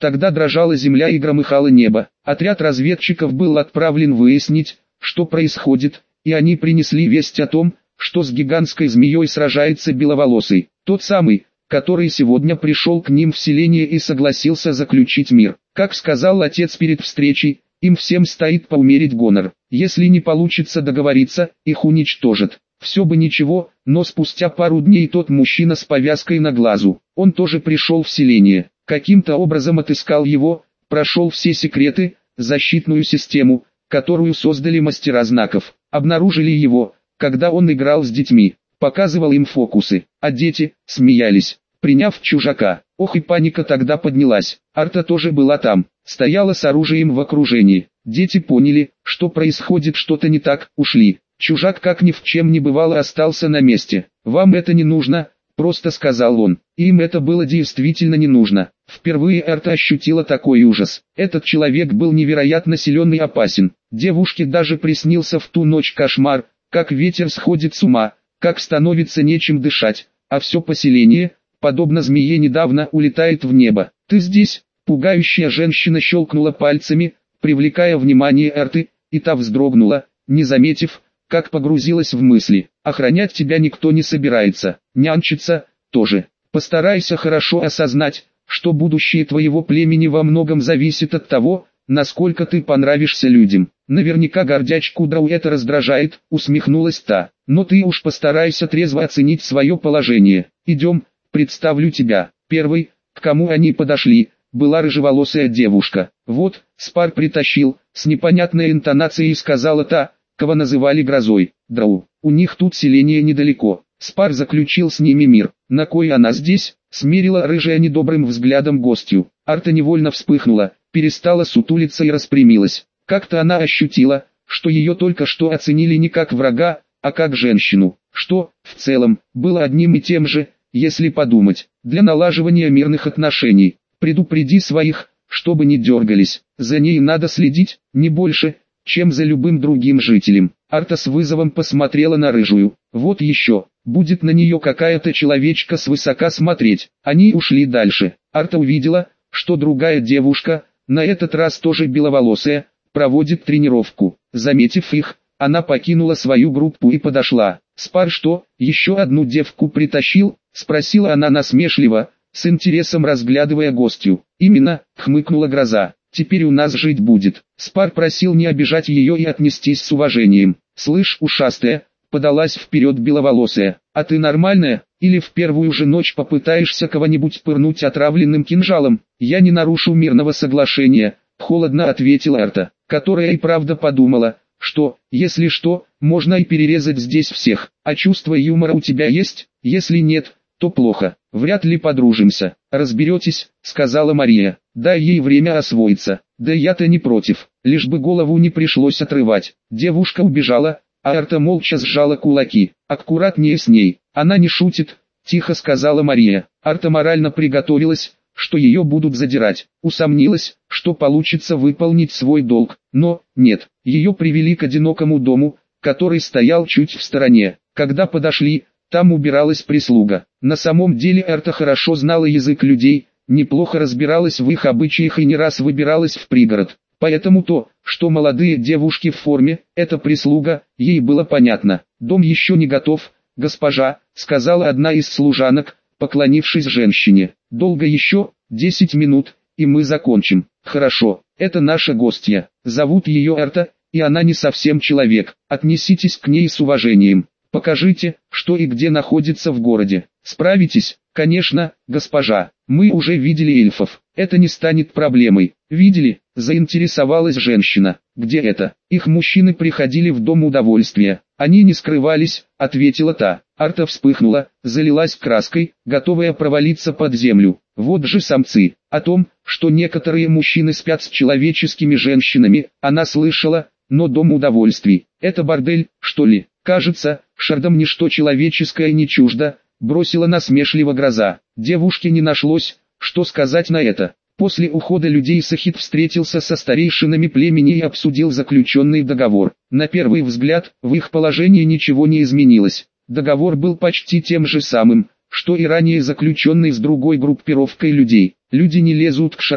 Тогда дрожала земля и громыхало небо. Отряд разведчиков был отправлен выяснить, что происходит, и они принесли весть о том, что с гигантской змеей сражается Беловолосый, тот самый, который сегодня пришел к ним в селение и согласился заключить мир. Как сказал отец перед встречей, им всем стоит поумерить гонор. Если не получится договориться, их уничтожат. Все бы ничего, но спустя пару дней тот мужчина с повязкой на глазу, он тоже пришел в селение. Каким-то образом отыскал его, прошел все секреты, защитную систему, которую создали мастера знаков. Обнаружили его, когда он играл с детьми, показывал им фокусы, а дети смеялись, приняв чужака. Ох и паника тогда поднялась. Арта тоже была там, стояла с оружием в окружении. Дети поняли, что происходит что-то не так, ушли. Чужак как ни в чем не бывало остался на месте. «Вам это не нужно», — просто сказал он. Им это было действительно не нужно. Впервые Арта ощутила такой ужас. Этот человек был невероятно силен и опасен. Девушке даже приснился в ту ночь кошмар, как ветер сходит с ума, как становится нечем дышать, а все поселение, подобно змее, недавно улетает в небо. «Ты здесь?» — пугающая женщина щелкнула пальцами, привлекая внимание Арты, и та вздрогнула, не заметив, как погрузилась в мысли. «Охранять тебя никто не собирается, нянчиться тоже. Постарайся хорошо осознать, что будущее твоего племени во многом зависит от того, насколько ты понравишься людям». «Наверняка гордячку Драу это раздражает», — усмехнулась та. «Но ты уж постарайся трезво оценить свое положение. Идем, представлю тебя». Первой, к кому они подошли, была рыжеволосая девушка. «Вот, Спар притащил», — с непонятной интонацией сказала та, кого называли Грозой. «Драу, у них тут селение недалеко. Спар заключил с ними мир. На кой она здесь?» — смерила рыжая недобрым взглядом гостью. Арта невольно вспыхнула, перестала сутулиться и распрямилась. Как-то она ощутила, что ее только что оценили не как врага, а как женщину, что, в целом, было одним и тем же, если подумать. Для налаживания мирных отношений, предупреди своих, чтобы не дергались, за ней надо следить, не больше, чем за любым другим жителем. Арта с вызовом посмотрела на рыжую. Вот еще, будет на нее какая-то человечка свысока смотреть. Они ушли дальше. Арта увидела, что другая девушка, на этот раз тоже беловолосая, проводит тренировку. Заметив их, она покинула свою группу и подошла. «Спар что, еще одну девку притащил?» — спросила она насмешливо, с интересом разглядывая гостью. «Именно», — хмыкнула Гроза. «Теперь у нас жить будет». Спар просил не обижать ее и отнестись с уважением. «Слышь, ушастая», — подалась вперед беловолосая, — «а ты нормальная, или в первую же ночь попытаешься кого-нибудь пырнуть отравленным кинжалом?» «Я не нарушу мирного соглашения», — холодно ответила Арта, которая и правда подумала, что, если что, можно и перерезать здесь всех. «А чувство юмора у тебя есть? Если нет, то плохо, вряд ли подружимся». «Разберетесь», — сказала Мария. «Дай ей время освоиться». «Да я-то не против, лишь бы голову не пришлось отрывать». Девушка убежала, а Арта молча сжала кулаки. «Аккуратнее с ней, она не шутит», — тихо сказала Мария. Арта морально приготовилась, что ее будут задирать. Усомнилась, что получится выполнить свой долг, но, нет, ее привели к одинокому дому, который стоял чуть в стороне. Когда подошли, там убиралась прислуга. На самом деле Арта хорошо знала язык людей, неплохо разбиралась в их обычаях и не раз выбиралась в пригород. Поэтому то, что молодые девушки в форме, это прислуга, ей было понятно. «Дом еще не готов, госпожа», — сказала одна из служанок, поклонившись женщине. «Долго еще?» «Десять минут, и мы закончим». «Хорошо, это наша гостья. Зовут ее Арта, и она не совсем человек. Отнеситесь к ней с уважением. Покажите, что и где находится в городе. Справитесь?» «Конечно, госпожа. Мы уже видели эльфов. Это не станет проблемой». «Видели?» — заинтересовалась женщина. «Где это?» «Их мужчины приходили в дом удовольствия. Они не скрывались», — ответила та. Арта вспыхнула, залилась краской, готовая провалиться под землю. Вот же самцы. О том, что некоторые мужчины спят с человеческими женщинами, она слышала, но дом удовольствий — это бордель, что ли? Кажется, шардам ничто человеческое не чуждо, бросила насмешливо Гроза. Девушке не нашлось, что сказать на это. После ухода людей Сахид встретился со старейшинами племени и обсудил заключенный договор. На первый взгляд, в их положении ничего не изменилось. Договор был почти тем же самым, что и ранее заключенный с другой группировкой людей. Люди не лезут к шардам,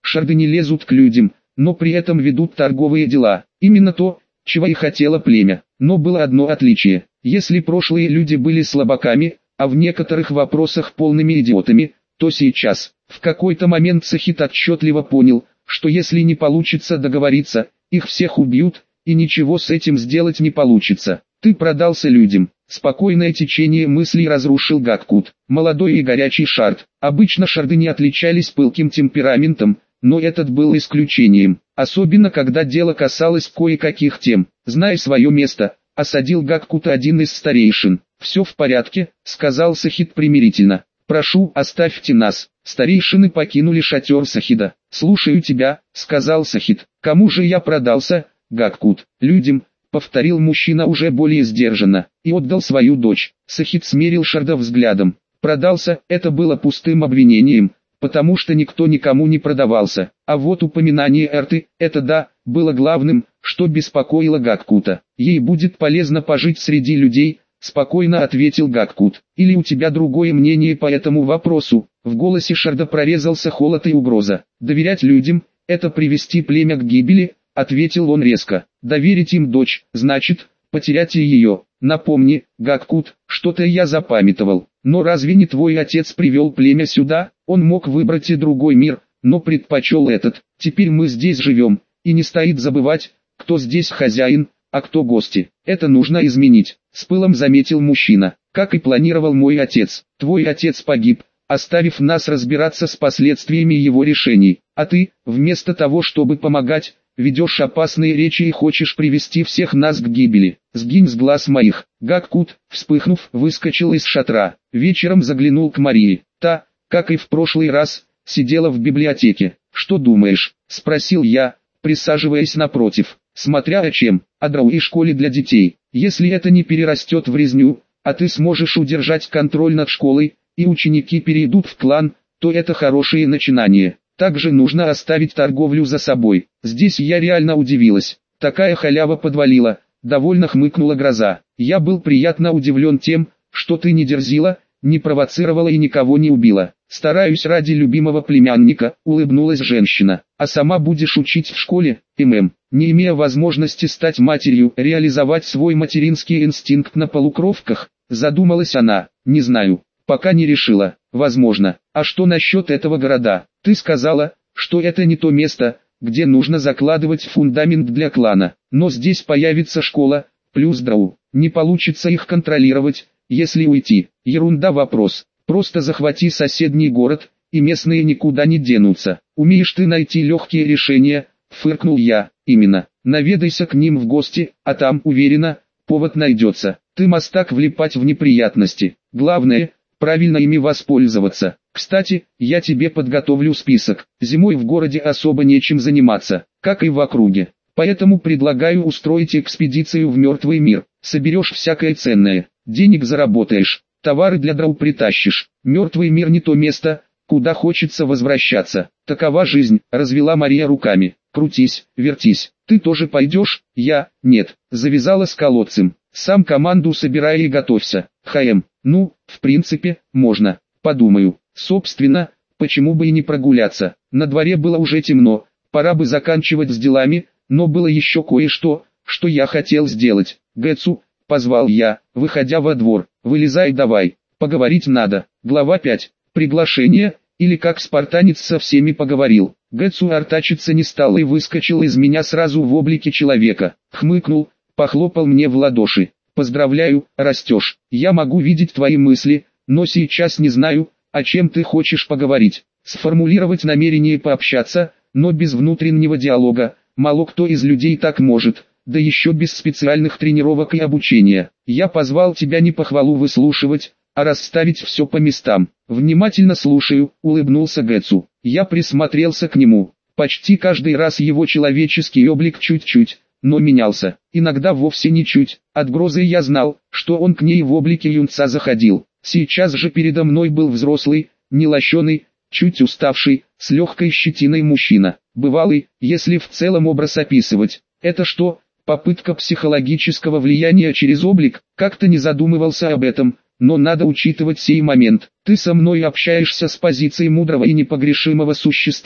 Шарды не лезут к людям, но при этом ведут торговые дела. Именно то, чего и хотело племя. Но было одно отличие. Если прошлые люди были слабаками, а в некоторых вопросах полными идиотами, то сейчас, в какой-то момент Сахит отчетливо понял, что если не получится договориться, их всех убьют, и ничего с этим сделать не получится. Ты продался людям. Спокойное течение мыслей разрушил Гаккут. Молодой и горячий Шард. Обычно шарды не отличались пылким темпераментом, но этот был исключением. Особенно когда дело касалось кое-каких тем. Зная свое место, осадил Гаккута один из старейшин. «Все в порядке», — сказал Сахид примирительно. «Прошу, оставьте нас». Старейшины покинули шатер Сахида. «Слушаю тебя», — сказал Сахид. «Кому же я продался, Гаккут?» «Людям», — повторил мужчина уже более сдержанно, и отдал свою дочь. Сахид смерил Шарда взглядом. «Продался» — это было пустым обвинением, потому что никто никому не продавался. А вот упоминание Эрты, это да, было главным, что беспокоило Гаккута. «Ей будет полезно пожить среди людей», — спокойно ответил Гаккут. «Или у тебя другое мнение по этому вопросу?» В голосе Шарда прорезался холод и угроза. «Доверять людям — это привести племя к гибели», — ответил он резко. «Доверить им дочь, значит, потерять и ее. Напомни, Гаккут, что-то я запамятовал. Но разве не твой отец привел племя сюда? Он мог выбрать и другой мир, но предпочел этот. Теперь мы здесь живем, и не стоит забывать, кто здесь хозяин, а кто гости. Это нужно изменить», — с пылом заметил мужчина. «Как и планировал мой отец. Твой отец погиб, оставив нас разбираться с последствиями его решений. А ты, вместо того чтобы помогать, ведешь опасные речи и хочешь привести всех нас к гибели. Сгинь с глаз моих». Гаккут, вспыхнув, выскочил из шатра. Вечером заглянул к Марии. Та, как и в прошлый раз, сидела в библиотеке. «Что думаешь?» — спросил я, присаживаясь напротив. «Смотря о чем, о драу и школе для детей. Если это не перерастет в резню, а ты сможешь удержать контроль над школой, и ученики перейдут в клан, то это хорошее начинание. Также нужно оставить торговлю за собой». Здесь я реально удивилась. Такая халява подвалила, довольно хмыкнула Гроза. «Я был приятно удивлен тем, что ты не дерзила, не провоцировала и никого не убила. Стараюсь ради любимого племянника», — улыбнулась женщина. «А сама будешь учить в школе, ММ, не имея возможности стать матерью, реализовать свой материнский инстинкт на полукровках?» Задумалась она. «Не знаю, пока не решила. Возможно. А что насчет этого города? Ты сказала, что это не то место, где нужно закладывать фундамент для клана. Но здесь появится школа, плюс драу. Не получится их контролировать, если уйти. Ерунда вопрос. Просто захвати соседний город, и местные никуда не денутся. Умеешь ты найти легкие решения», — фыркнул я. «Именно. Наведайся к ним в гости, а там, уверена, повод найдется. Ты мастак влипать в неприятности. Главное, правильно ими воспользоваться. Кстати, я тебе подготовлю список. Зимой в городе особо нечем заниматься, как и в округе. Поэтому предлагаю устроить экспедицию в мертвый мир. Соберешь всякое ценное, денег заработаешь, товары для драу притащишь. Мертвый мир не то место, куда хочется возвращаться. Такова жизнь», — развела Мария руками. «Крутись, вертись. Ты тоже пойдешь?» «Я, нет», — завязала с колодцем. «Сам команду собирай и готовься. ХМ, ну, в принципе, можно. Подумаю. Собственно, почему бы и не прогуляться?» На дворе было уже темно, пора бы заканчивать с делами, но было еще кое-что, что я хотел сделать. «Гэцу», — позвал я, выходя во двор, — «вылезай давай, поговорить надо». Глава пять. Приглашение, или как спартанец со всеми поговорил. Гэцу артачиться не стал и выскочил из меня сразу в облике человека. Хмыкнул, похлопал мне в ладоши. «Поздравляю, растешь. Я могу видеть твои мысли, но сейчас не знаю, о чем ты хочешь поговорить». Сформулировать намерение пообщаться, но без внутреннего диалога, мало кто из людей так может, да еще без специальных тренировок и обучения. «Я позвал тебя не похвалу выслушивать, а расставить все по местам». «Внимательно слушаю», — улыбнулся Гэцу. Я присмотрелся к нему. Почти каждый раз его человеческий облик чуть-чуть, но менялся. Иногда вовсе не чуть. От Грозы я знал, что он к ней в облике юнца заходил. Сейчас же передо мной был взрослый, нелощеный, чуть уставший, с легкой щетиной мужчина. Бывалый, если в целом образ описывать. Это что, попытка психологического влияния через облик? Как-то не задумывался об этом, но надо учитывать сей момент. Ты со мной общаешься с позиции мудрого и непогрешимого существа,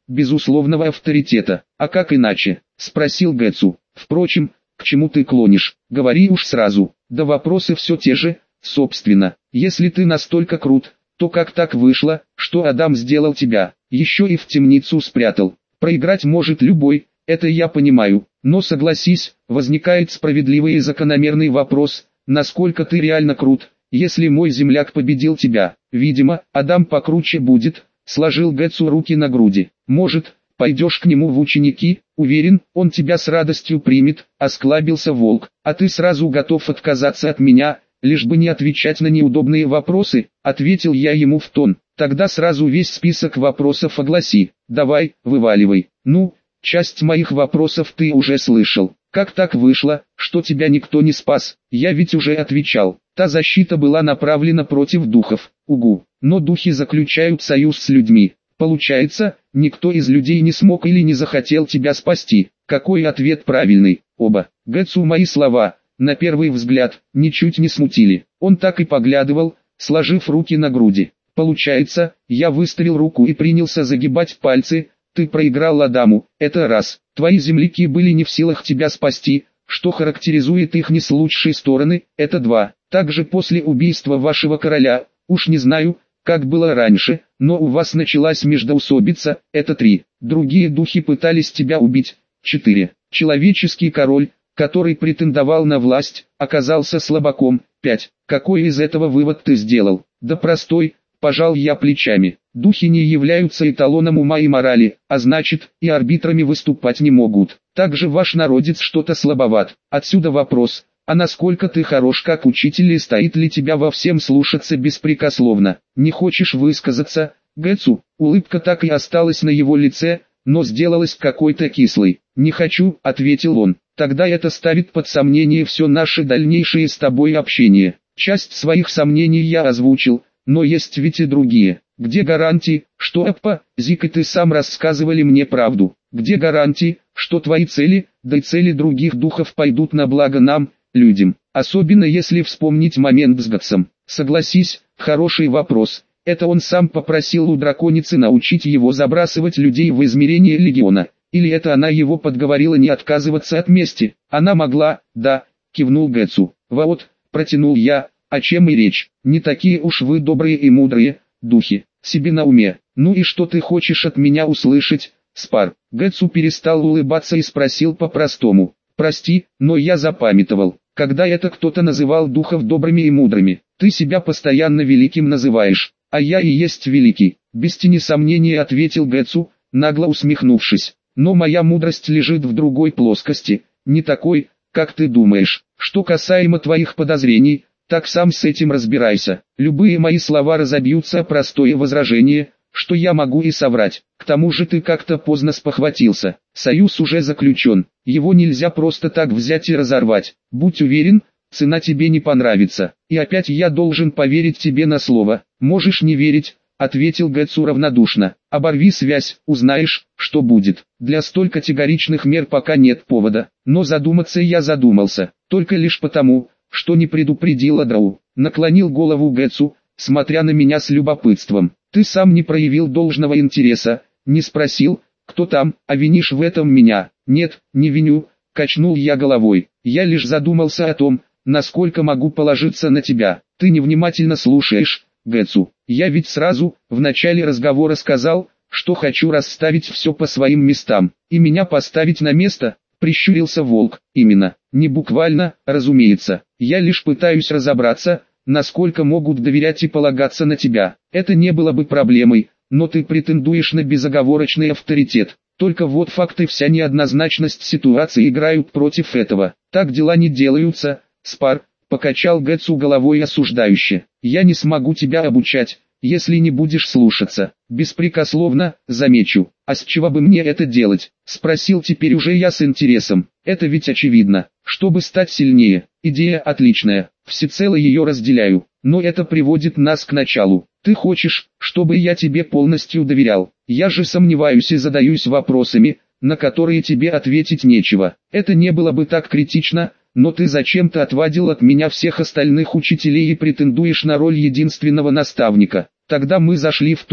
безусловного авторитета. А как иначе? Спросил Гэцу. Впрочем, к чему ты клонишь? Говори уж сразу. Да вопросы все те же, собственно. Если ты настолько крут, то как так вышло, что Адам сделал тебя, еще и в темницу спрятал? Проиграть может любой, это я понимаю, но согласись, возникает справедливый и закономерный вопрос, насколько ты реально крут, если мой земляк победил тебя. Видимо, Адам покруче будет, сложил Гэцу руки на груди. Может, пойдешь к нему в ученики? Уверен, он тебя с радостью примет, осклабился волк. А ты сразу готов отказаться от меня, лишь бы не отвечать на неудобные вопросы, ответил я ему в тон. Тогда сразу весь список вопросов огласи. Давай, вываливай. Ну, часть моих вопросов ты уже слышал. Как так вышло, что тебя никто не спас? Я ведь уже отвечал. Та защита была направлена против духов. Угу. Но духи заключают союз с людьми. Получается, никто из людей не смог или не захотел тебя спасти. Какой ответ правильный? Оба. Гэцу мои слова, на первый взгляд, ничуть не смутили. Он так и поглядывал, сложив руки на груди. Получается, я выставил руку и принялся загибать пальцы. Ты проиграл Адаму, это раз. Твои земляки были не в силах тебя спасти, что характеризует их не с лучшей стороны, это два. Также после убийства вашего короля, уж не знаю, как было раньше, но у вас началась междоусобица, это три. Другие духи пытались тебя убить, четыре. Человеческий король, который претендовал на власть, оказался слабаком, пять. Какой из этого вывод ты сделал? Да простой, пожал я плечами. Духи не являются эталоном ума и морали, а значит, и арбитрами выступать не могут. Также ваш народец что-то слабоват. Отсюда вопрос, а насколько ты хорош как учитель и стоит ли тебя во всем слушаться беспрекословно? Не хочешь высказаться, Гэцу? Улыбка так и осталась на его лице, но сделалась какой-то кислой. Не хочу, ответил он. Тогда это ставит под сомнение все наше дальнейшее с тобой общение. Часть своих сомнений я озвучил, но есть ведь и другие. Где гарантии, что Аппа, Зик и ты сам рассказывали мне правду? Где гарантии, что твои цели, да и цели других духов пойдут на благо нам, людям? Особенно если вспомнить момент с Гатсом. Согласись, хороший вопрос. Это он сам попросил у драконицы научить его забрасывать людей в измерение легиона. Или это она его подговорила не отказываться от мести? Она могла, да, кивнул Гэцу. Вот, протянул я, о чем и речь. Не такие уж вы добрые и мудрые, духи, себе на уме. Ну и что ты хочешь от меня услышать, Спар? Гэцу перестал улыбаться и спросил по-простому. Прости, но я запамятовал. Когда это кто-то называл духов добрыми и мудрыми, ты себя постоянно великим называешь, а я и есть великий. Без тени сомнения ответил Гэцу, нагло усмехнувшись. Но моя мудрость лежит в другой плоскости, не такой, как ты думаешь. Что касаемо твоих подозрений, так сам с этим разбирайся. Любые мои слова разобьются о простое возражение, что я могу и соврать. К тому же ты как-то поздно спохватился. Союз уже заключен, его нельзя просто так взять и разорвать. Будь уверен, цена тебе не понравится. И опять я должен поверить тебе на слово. Можешь не верить, ответил Гэцу равнодушно. Оборви связь, узнаешь, что будет. Для столь категоричных мер пока нет повода. Но задуматься я задумался, только лишь потому, что не предупредил Адрау. Наклонил голову Гэцу, смотря на меня с любопытством. Ты сам не проявил должного интереса, не спросил, кто там, а винишь в этом меня. Нет, не виню, качнул я головой. Я лишь задумался о том, насколько могу положиться на тебя. Ты невнимательно слушаешь, Гэцу. Я ведь сразу, в начале разговора сказал, что хочу расставить все по своим местам. И меня поставить на место, прищурился волк. Именно, не буквально, разумеется. Я лишь пытаюсь разобраться, насколько могут доверять и полагаться на тебя. Это не было бы проблемой, но ты претендуешь на безоговорочный авторитет. Только вот факты, вся неоднозначность ситуации играют против этого. Так дела не делаются, Спар, покачал Гэцу головой осуждающе. Я не смогу тебя обучать, если не будешь слушаться. Беспрекословно, замечу. А с чего бы мне это делать? Спросил теперь уже я с интересом. Это ведь очевидно. Чтобы стать сильнее. Идея отличная. Всецело ее разделяю. Но это приводит нас к началу. Ты хочешь, чтобы я тебе полностью доверял? Я же сомневаюсь и задаюсь вопросами, на которые тебе ответить нечего. Это не было бы так критично, но ты зачем-то отвадил от меня всех остальных учителей и претендуешь на роль единственного наставника. Тогда мы зашли в тупик,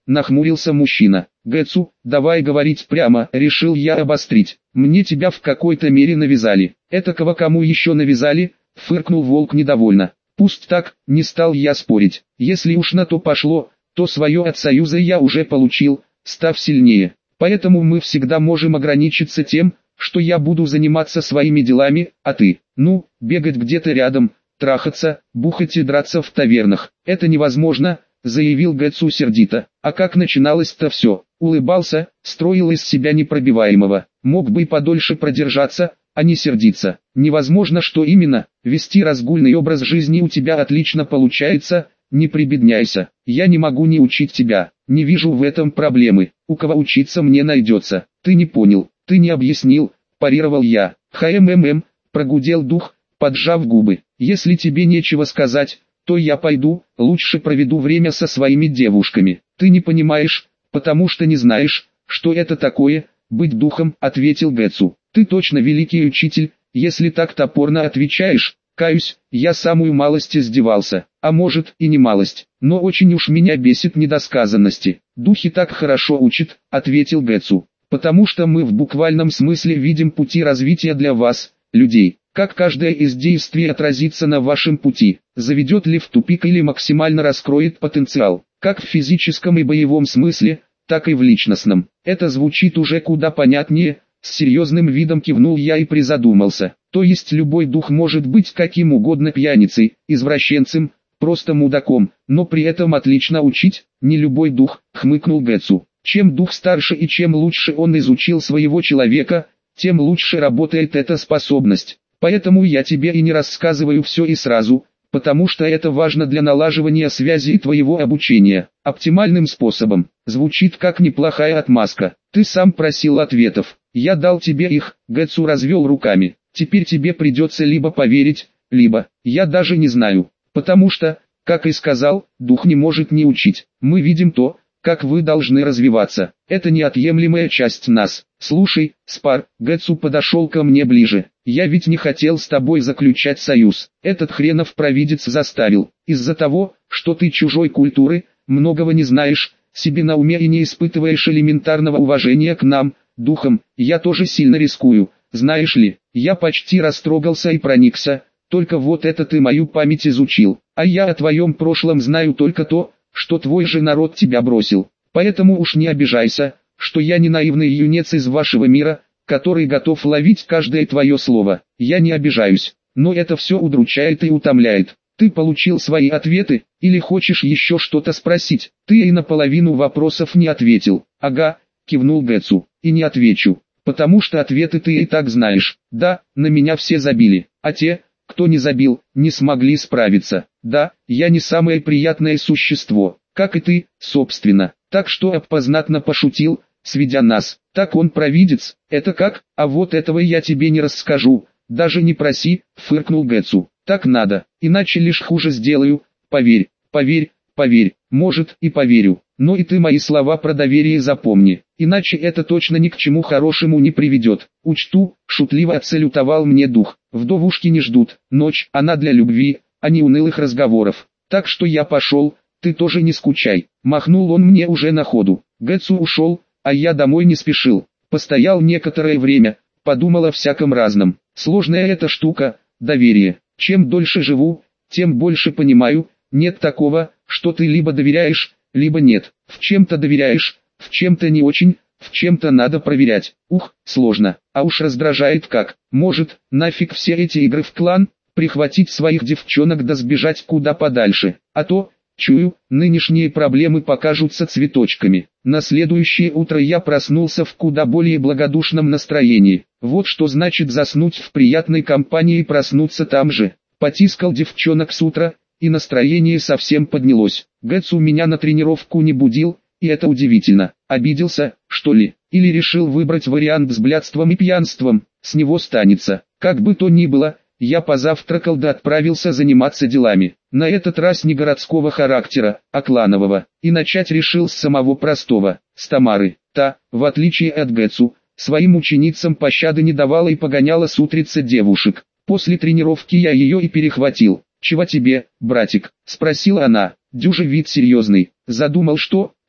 нахмурился мужчина. Гэцу, давай говорить прямо, решил я обострить. Мне тебя в какой-то мере навязали. Этакого кому еще навязали? Фыркнул волк недовольно. Пусть так, не стал я спорить. Если уж на то пошло, то свое от союза я уже получил, став сильнее. Поэтому мы всегда можем ограничиться тем, что я буду заниматься своими делами, а ты, ну, бегать где-то рядом, трахаться, бухать и драться в тавернах. Это невозможно, заявил Гэцу сердито. А как начиналось-то все? Улыбался, строил из себя непробиваемого. Мог бы и подольше продержаться, а не сердиться. Невозможно, что именно, вести разгульный образ жизни у тебя отлично получается, не прибедняйся. Я не могу не учить тебя, не вижу в этом проблемы. У кого учиться мне найдется. Ты не понял, ты не объяснил, парировал я. Хммм, прогудел дух, поджав губы. Если тебе нечего сказать, то я пойду, лучше проведу время со своими девушками. Ты не понимаешь, потому что не знаешь, что это такое, быть духом, ответил Гэцу. Ты точно великий учитель, если так топорно отвечаешь. Каюсь, я самую малость издевался, а может и не малость, но очень уж меня бесит недосказанности. Духи так хорошо учат, ответил Гэцу, потому что мы в буквальном смысле видим пути развития для вас, людей. Как каждое из действий отразится на вашем пути, заведет ли в тупик или максимально раскроет потенциал, как в физическом и боевом смысле, так и в личностном. Это звучит уже куда понятнее, с серьезным видом кивнул я и призадумался. То есть любой дух может быть каким угодно пьяницей, извращенцем, просто мудаком, но при этом отлично учить, не любой дух, хмыкнул Гэцу. Чем дух старше и чем лучше он изучил своего человека, тем лучше работает эта способность. Поэтому я тебе и не рассказываю все и сразу, потому что это важно для налаживания связи и твоего обучения. Оптимальным способом. Звучит как неплохая отмазка. Ты сам просил ответов. Я дал тебе их, Гэцу развел руками. Теперь тебе придется либо поверить, либо, я даже не знаю. Потому что, как и сказал, дух не может не учить. Мы видим то, как вы должны развиваться. Это неотъемлемая часть нас. Слушай, Спар, Гэцу подошел ко мне ближе. Я ведь не хотел с тобой заключать союз. Этот хренов провидец заставил. Из-за того, что ты чужой культуры, многого не знаешь, себе на уме и не испытываешь элементарного уважения к нам, духам, я тоже сильно рискую. Знаешь ли, я почти растрогался и проникся, только вот это ты мою память изучил. А я о твоем прошлом знаю только то, что твой же народ тебя бросил. Поэтому уж не обижайся, что я не наивный юнец из вашего мира, который готов ловить каждое твое слово. Я не обижаюсь, но это все удручает и утомляет. Ты получил свои ответы, или хочешь еще что-то спросить? Ты и наполовину вопросов не ответил. Ага, кивнул Гэцу, и не отвечу, потому что ответы ты и так знаешь. Да, на меня все забили, а те, кто не забил, не смогли справиться. Да, я не самое приятное существо, как и ты, собственно. Так что опознатно пошутил, сведя нас. Так он провидец, это как? А вот этого я тебе не расскажу, даже не проси, фыркнул Гэцу. Так надо, иначе лишь хуже сделаю, поверь, поверь, поверь, может и поверю. Но и ты мои слова про доверие запомни, иначе это точно ни к чему хорошему не приведет. Учту, шутливо отсалютовал мне дух. Вдовушки не ждут, ночь, она для любви, а не унылых разговоров. Так что я пошел, ты тоже не скучай. Махнул он мне уже на ходу. Гэцу ушел, а я домой не спешил. Постоял некоторое время, подумал о всяком разном. Сложная эта штука, доверие. Чем дольше живу, тем больше понимаю, нет такого, что ты либо доверяешь, либо нет. В чем-то доверяешь, в чем-то не очень, в чем-то надо проверять. Ух, сложно, а уж раздражает как. Может, нафиг все эти игры в клан, прихватить своих девчонок да сбежать куда подальше. А то, чую, нынешние проблемы покажутся цветочками. На следующее утро я проснулся в куда более благодушном настроении. Вот что значит заснуть в приятной компании и проснуться там же. Потискал девчонок с утра, и настроение совсем поднялось. Гэцу меня на тренировку не будил, и это удивительно. Обиделся, что ли, или решил выбрать вариант с блядством и пьянством, с него станется. Как бы то ни было, я позавтракал да отправился заниматься делами. На этот раз не городского характера, а кланового. И начать решил с самого простого, с Тамары. Та, в отличие от Гэцу, своим ученицам пощады не давала и погоняла с утрицы девушек. После тренировки я ее и перехватил. «Чего тебе, братик?» – спросила она. Дюжа вид серьезный. Задумал что?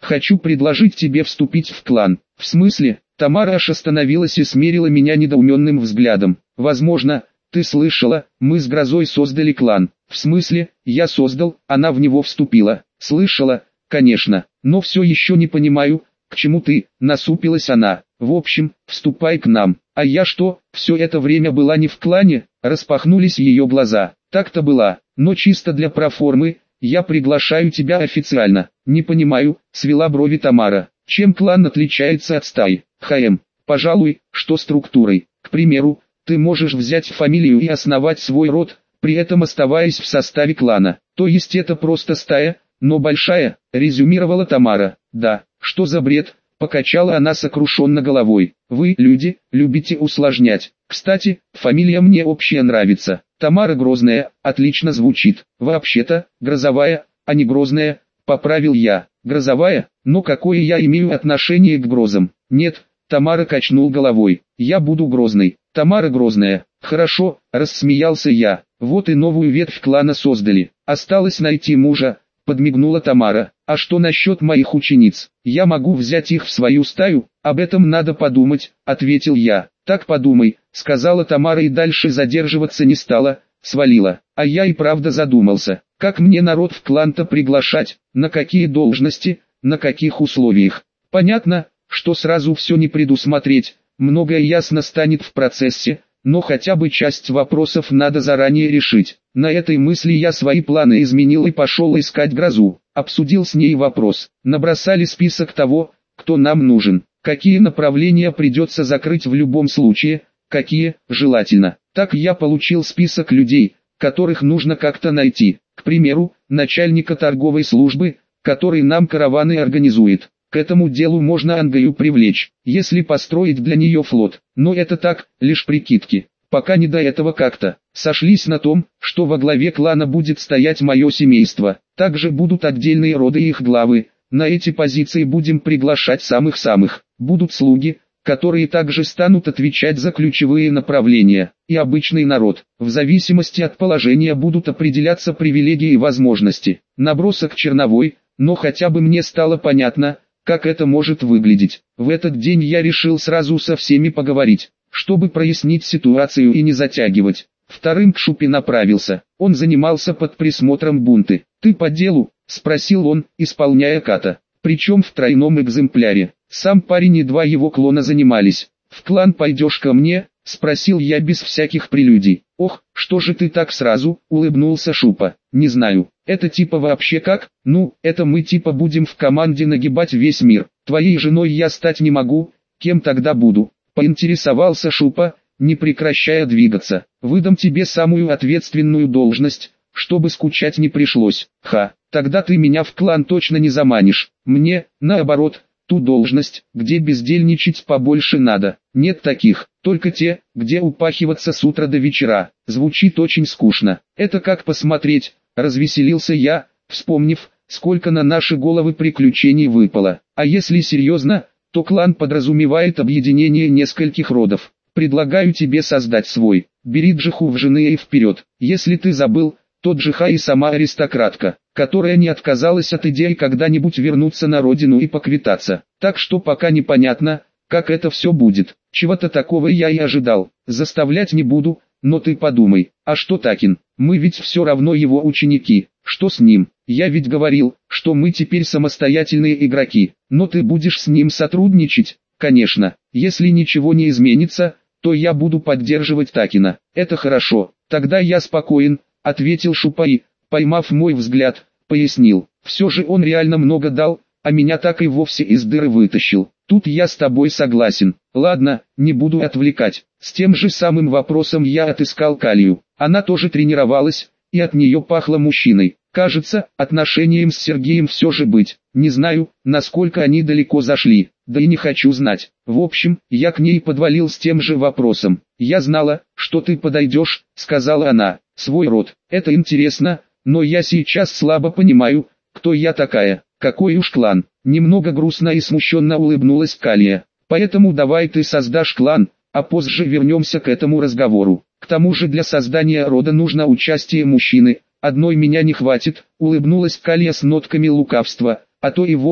Хочу предложить тебе вступить в клан. В смысле? Тамара аж остановилась и смерила меня недоуменным взглядом. Возможно, ты слышала, мы с Грозой создали клан. В смысле, я создал, она в него вступила. Слышала, конечно, но все еще не понимаю, к чему ты, насупилась она. В общем, вступай к нам. А я что, все это время была не в клане? Распахнулись ее глаза. Так-то была, но чисто для проформы, я приглашаю тебя официально. Не понимаю, свела брови Тамара. Чем клан отличается от стаи? ХМ, пожалуй, что структурой. К примеру, ты можешь взять фамилию и основать свой род, при этом оставаясь в составе клана. То есть это просто стая, но большая, резюмировала Тамара. Да, что за бред, покачала она сокрушенно головой. Вы, люди, любите усложнять. Кстати, фамилия мне общая нравится. Тамара Грозная, отлично звучит. Вообще-то, Грозовая, а не Грозная, поправил я. Грозовая, но какое я имею отношение к грозам? Нет, Тамара качнул головой. Я буду Грозной. Тамара Грозная. Хорошо, рассмеялся я. Вот и новую ветвь клана создали. Осталось найти мужа, подмигнула Тамара. А что насчет моих учениц? Я могу взять их в свою стаю? Об этом надо подумать, ответил я. Так подумай, сказала Тамара и дальше задерживаться не стала, свалила. А я и правда задумался, как мне народ в клан-то приглашать, на какие должности, на каких условиях. Понятно, что сразу все не предусмотреть, многое ясно станет в процессе, но хотя бы часть вопросов надо заранее решить. На этой мысли я свои планы изменил и пошел искать Грозу. Обсудил с ней вопрос. Набросали список того, кто нам нужен. Какие направления придется закрыть в любом случае, какие, желательно. Так я получил список людей, которых нужно как-то найти. К примеру, начальника торговой службы, который нам караваны организует. К этому делу можно Ангаю привлечь, если построить для нее флот. Но это так, лишь прикидки. Пока не до этого как-то. Сошлись на том, что во главе клана будет стоять мое семейство. Также будут отдельные роды и их главы. На эти позиции будем приглашать самых-самых. Будут слуги, которые также станут отвечать за ключевые направления. И обычный народ. В зависимости от положения будут определяться привилегии и возможности. Набросок черновой, но хотя бы мне стало понятно, как это может выглядеть. В этот день я решил сразу со всеми поговорить, чтобы прояснить ситуацию и не затягивать. Вторым к Шупе направился. Он занимался под присмотром Бунты. «Ты по делу?» – спросил он, исполняя ката. Причем в тройном экземпляре. Сам парень и два его клона занимались. «В клан пойдешь ко мне?» – спросил я без всяких прелюдий. «Ох, что же ты так сразу?» – улыбнулся Шупа. «Не знаю, это типа вообще как? Ну, это мы типа будем в команде нагибать весь мир. Твоей женой я стать не могу, кем тогда буду?» – поинтересовался Шупа, не прекращая двигаться. «Выдам тебе самую ответственную должность, чтобы скучать не пришлось. Ха, тогда ты меня в клан точно не заманишь. Мне, наоборот, ту должность, где бездельничать побольше надо. Нет таких, только те, где упахиваться с утра до вечера. Звучит очень скучно. Это как посмотреть», — развеселился я, вспомнив, сколько на наши головы приключений выпало. «А если серьезно, то клан подразумевает объединение нескольких родов. Предлагаю тебе создать свой. Бери Джиху в жены и вперед. Если ты забыл, то Джиха и сама аристократка, которая не отказалась от идеи когда-нибудь вернуться на родину и поквитаться. Так что пока непонятно, как это все будет. Чего-то такого я и ожидал. Заставлять не буду, но ты подумай. А что Такин? Мы ведь все равно его ученики. Что с ним? Я ведь говорил, что мы теперь самостоятельные игроки. Но ты будешь с ним сотрудничать? Конечно. Если ничего не изменится, то я буду поддерживать Такина. Это хорошо. Тогда я спокоен, ответил Шупа и, поймав мой взгляд, пояснил. Все же он реально много дал, а меня так и вовсе из дыры вытащил. Тут я с тобой согласен. Ладно, не буду отвлекать. С тем же самым вопросом я отыскал Калию. Она тоже тренировалась, и от нее пахло мужчиной. Кажется, отношениям с Сергеем все же быть. Не знаю, насколько они далеко зашли, да и не хочу знать. В общем, я к ней подвалил с тем же вопросом. «Я знала, что ты подойдешь», — сказала она. «Свой род, это интересно, но я сейчас слабо понимаю, кто я такая, какой уж клан». Немного грустно и смущенно улыбнулась Калия. «Поэтому давай ты создашь клан, а позже вернемся к этому разговору. К тому же для создания рода нужно участие мужчины. Одной меня не хватит», — улыбнулась Калия с нотками лукавства, «а то и вовсе,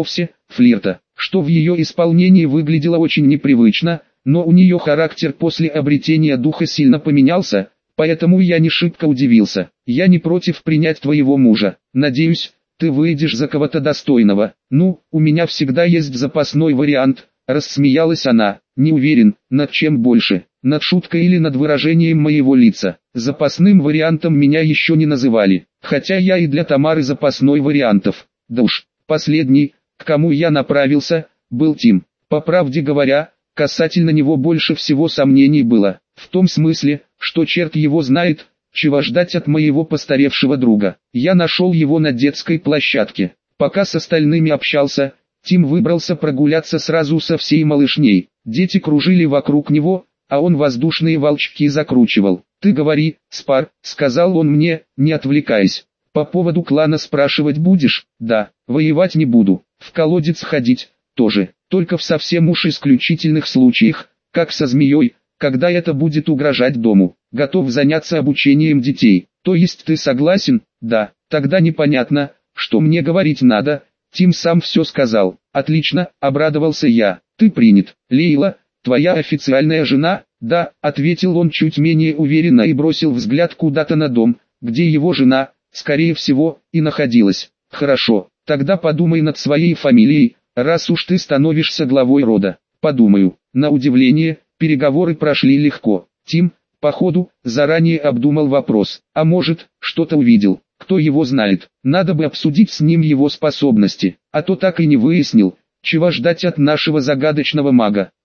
флирта, что в ее исполнении выглядело очень непривычно, но у нее характер после обретения духа сильно поменялся, поэтому я не шибко удивился. Я не против принять твоего мужа. Надеюсь, ты выйдешь за кого-то достойного. Ну, у меня всегда есть запасной вариант, рассмеялась она. Не уверен, над чем больше, над шуткой или над выражением моего лица. Запасным вариантом меня еще не называли, хотя я и для Тамары запасной вариантов. Да уж, последний, к кому я направился, был Тим. По правде говоря, касательно него больше всего сомнений было, в том смысле, что черт его знает, чего ждать от моего постаревшего друга. Я нашел его на детской площадке. Пока с остальными общался, Тим выбрался прогуляться сразу со всей малышней. Дети кружили вокруг него, а он воздушные волчки закручивал. «Ты говори, Спар», — сказал он мне, не отвлекаясь. «По поводу клана спрашивать будешь?» «Да, воевать не буду. В колодец ходить тоже, только в совсем уж исключительных случаях, как со змеей, когда это будет угрожать дому. Готов заняться обучением детей. То есть ты согласен?» «Да». «Тогда непонятно, что мне говорить надо». Тим сам все сказал. «Отлично», — обрадовался я. «Ты принят. Лейла, твоя официальная жена?» «Да», — ответил он чуть менее уверенно и бросил взгляд куда-то на дом, где его жена, скорее всего, и находилась. «Хорошо, тогда подумай над своей фамилией, раз уж ты становишься главой рода». «Подумаю». На удивление, переговоры прошли легко. Тим, походу, заранее обдумал вопрос. А может, что-то увидел. Кто его знает, надо бы обсудить с ним его способности, а то так и не выяснил, чего ждать от нашего загадочного мага.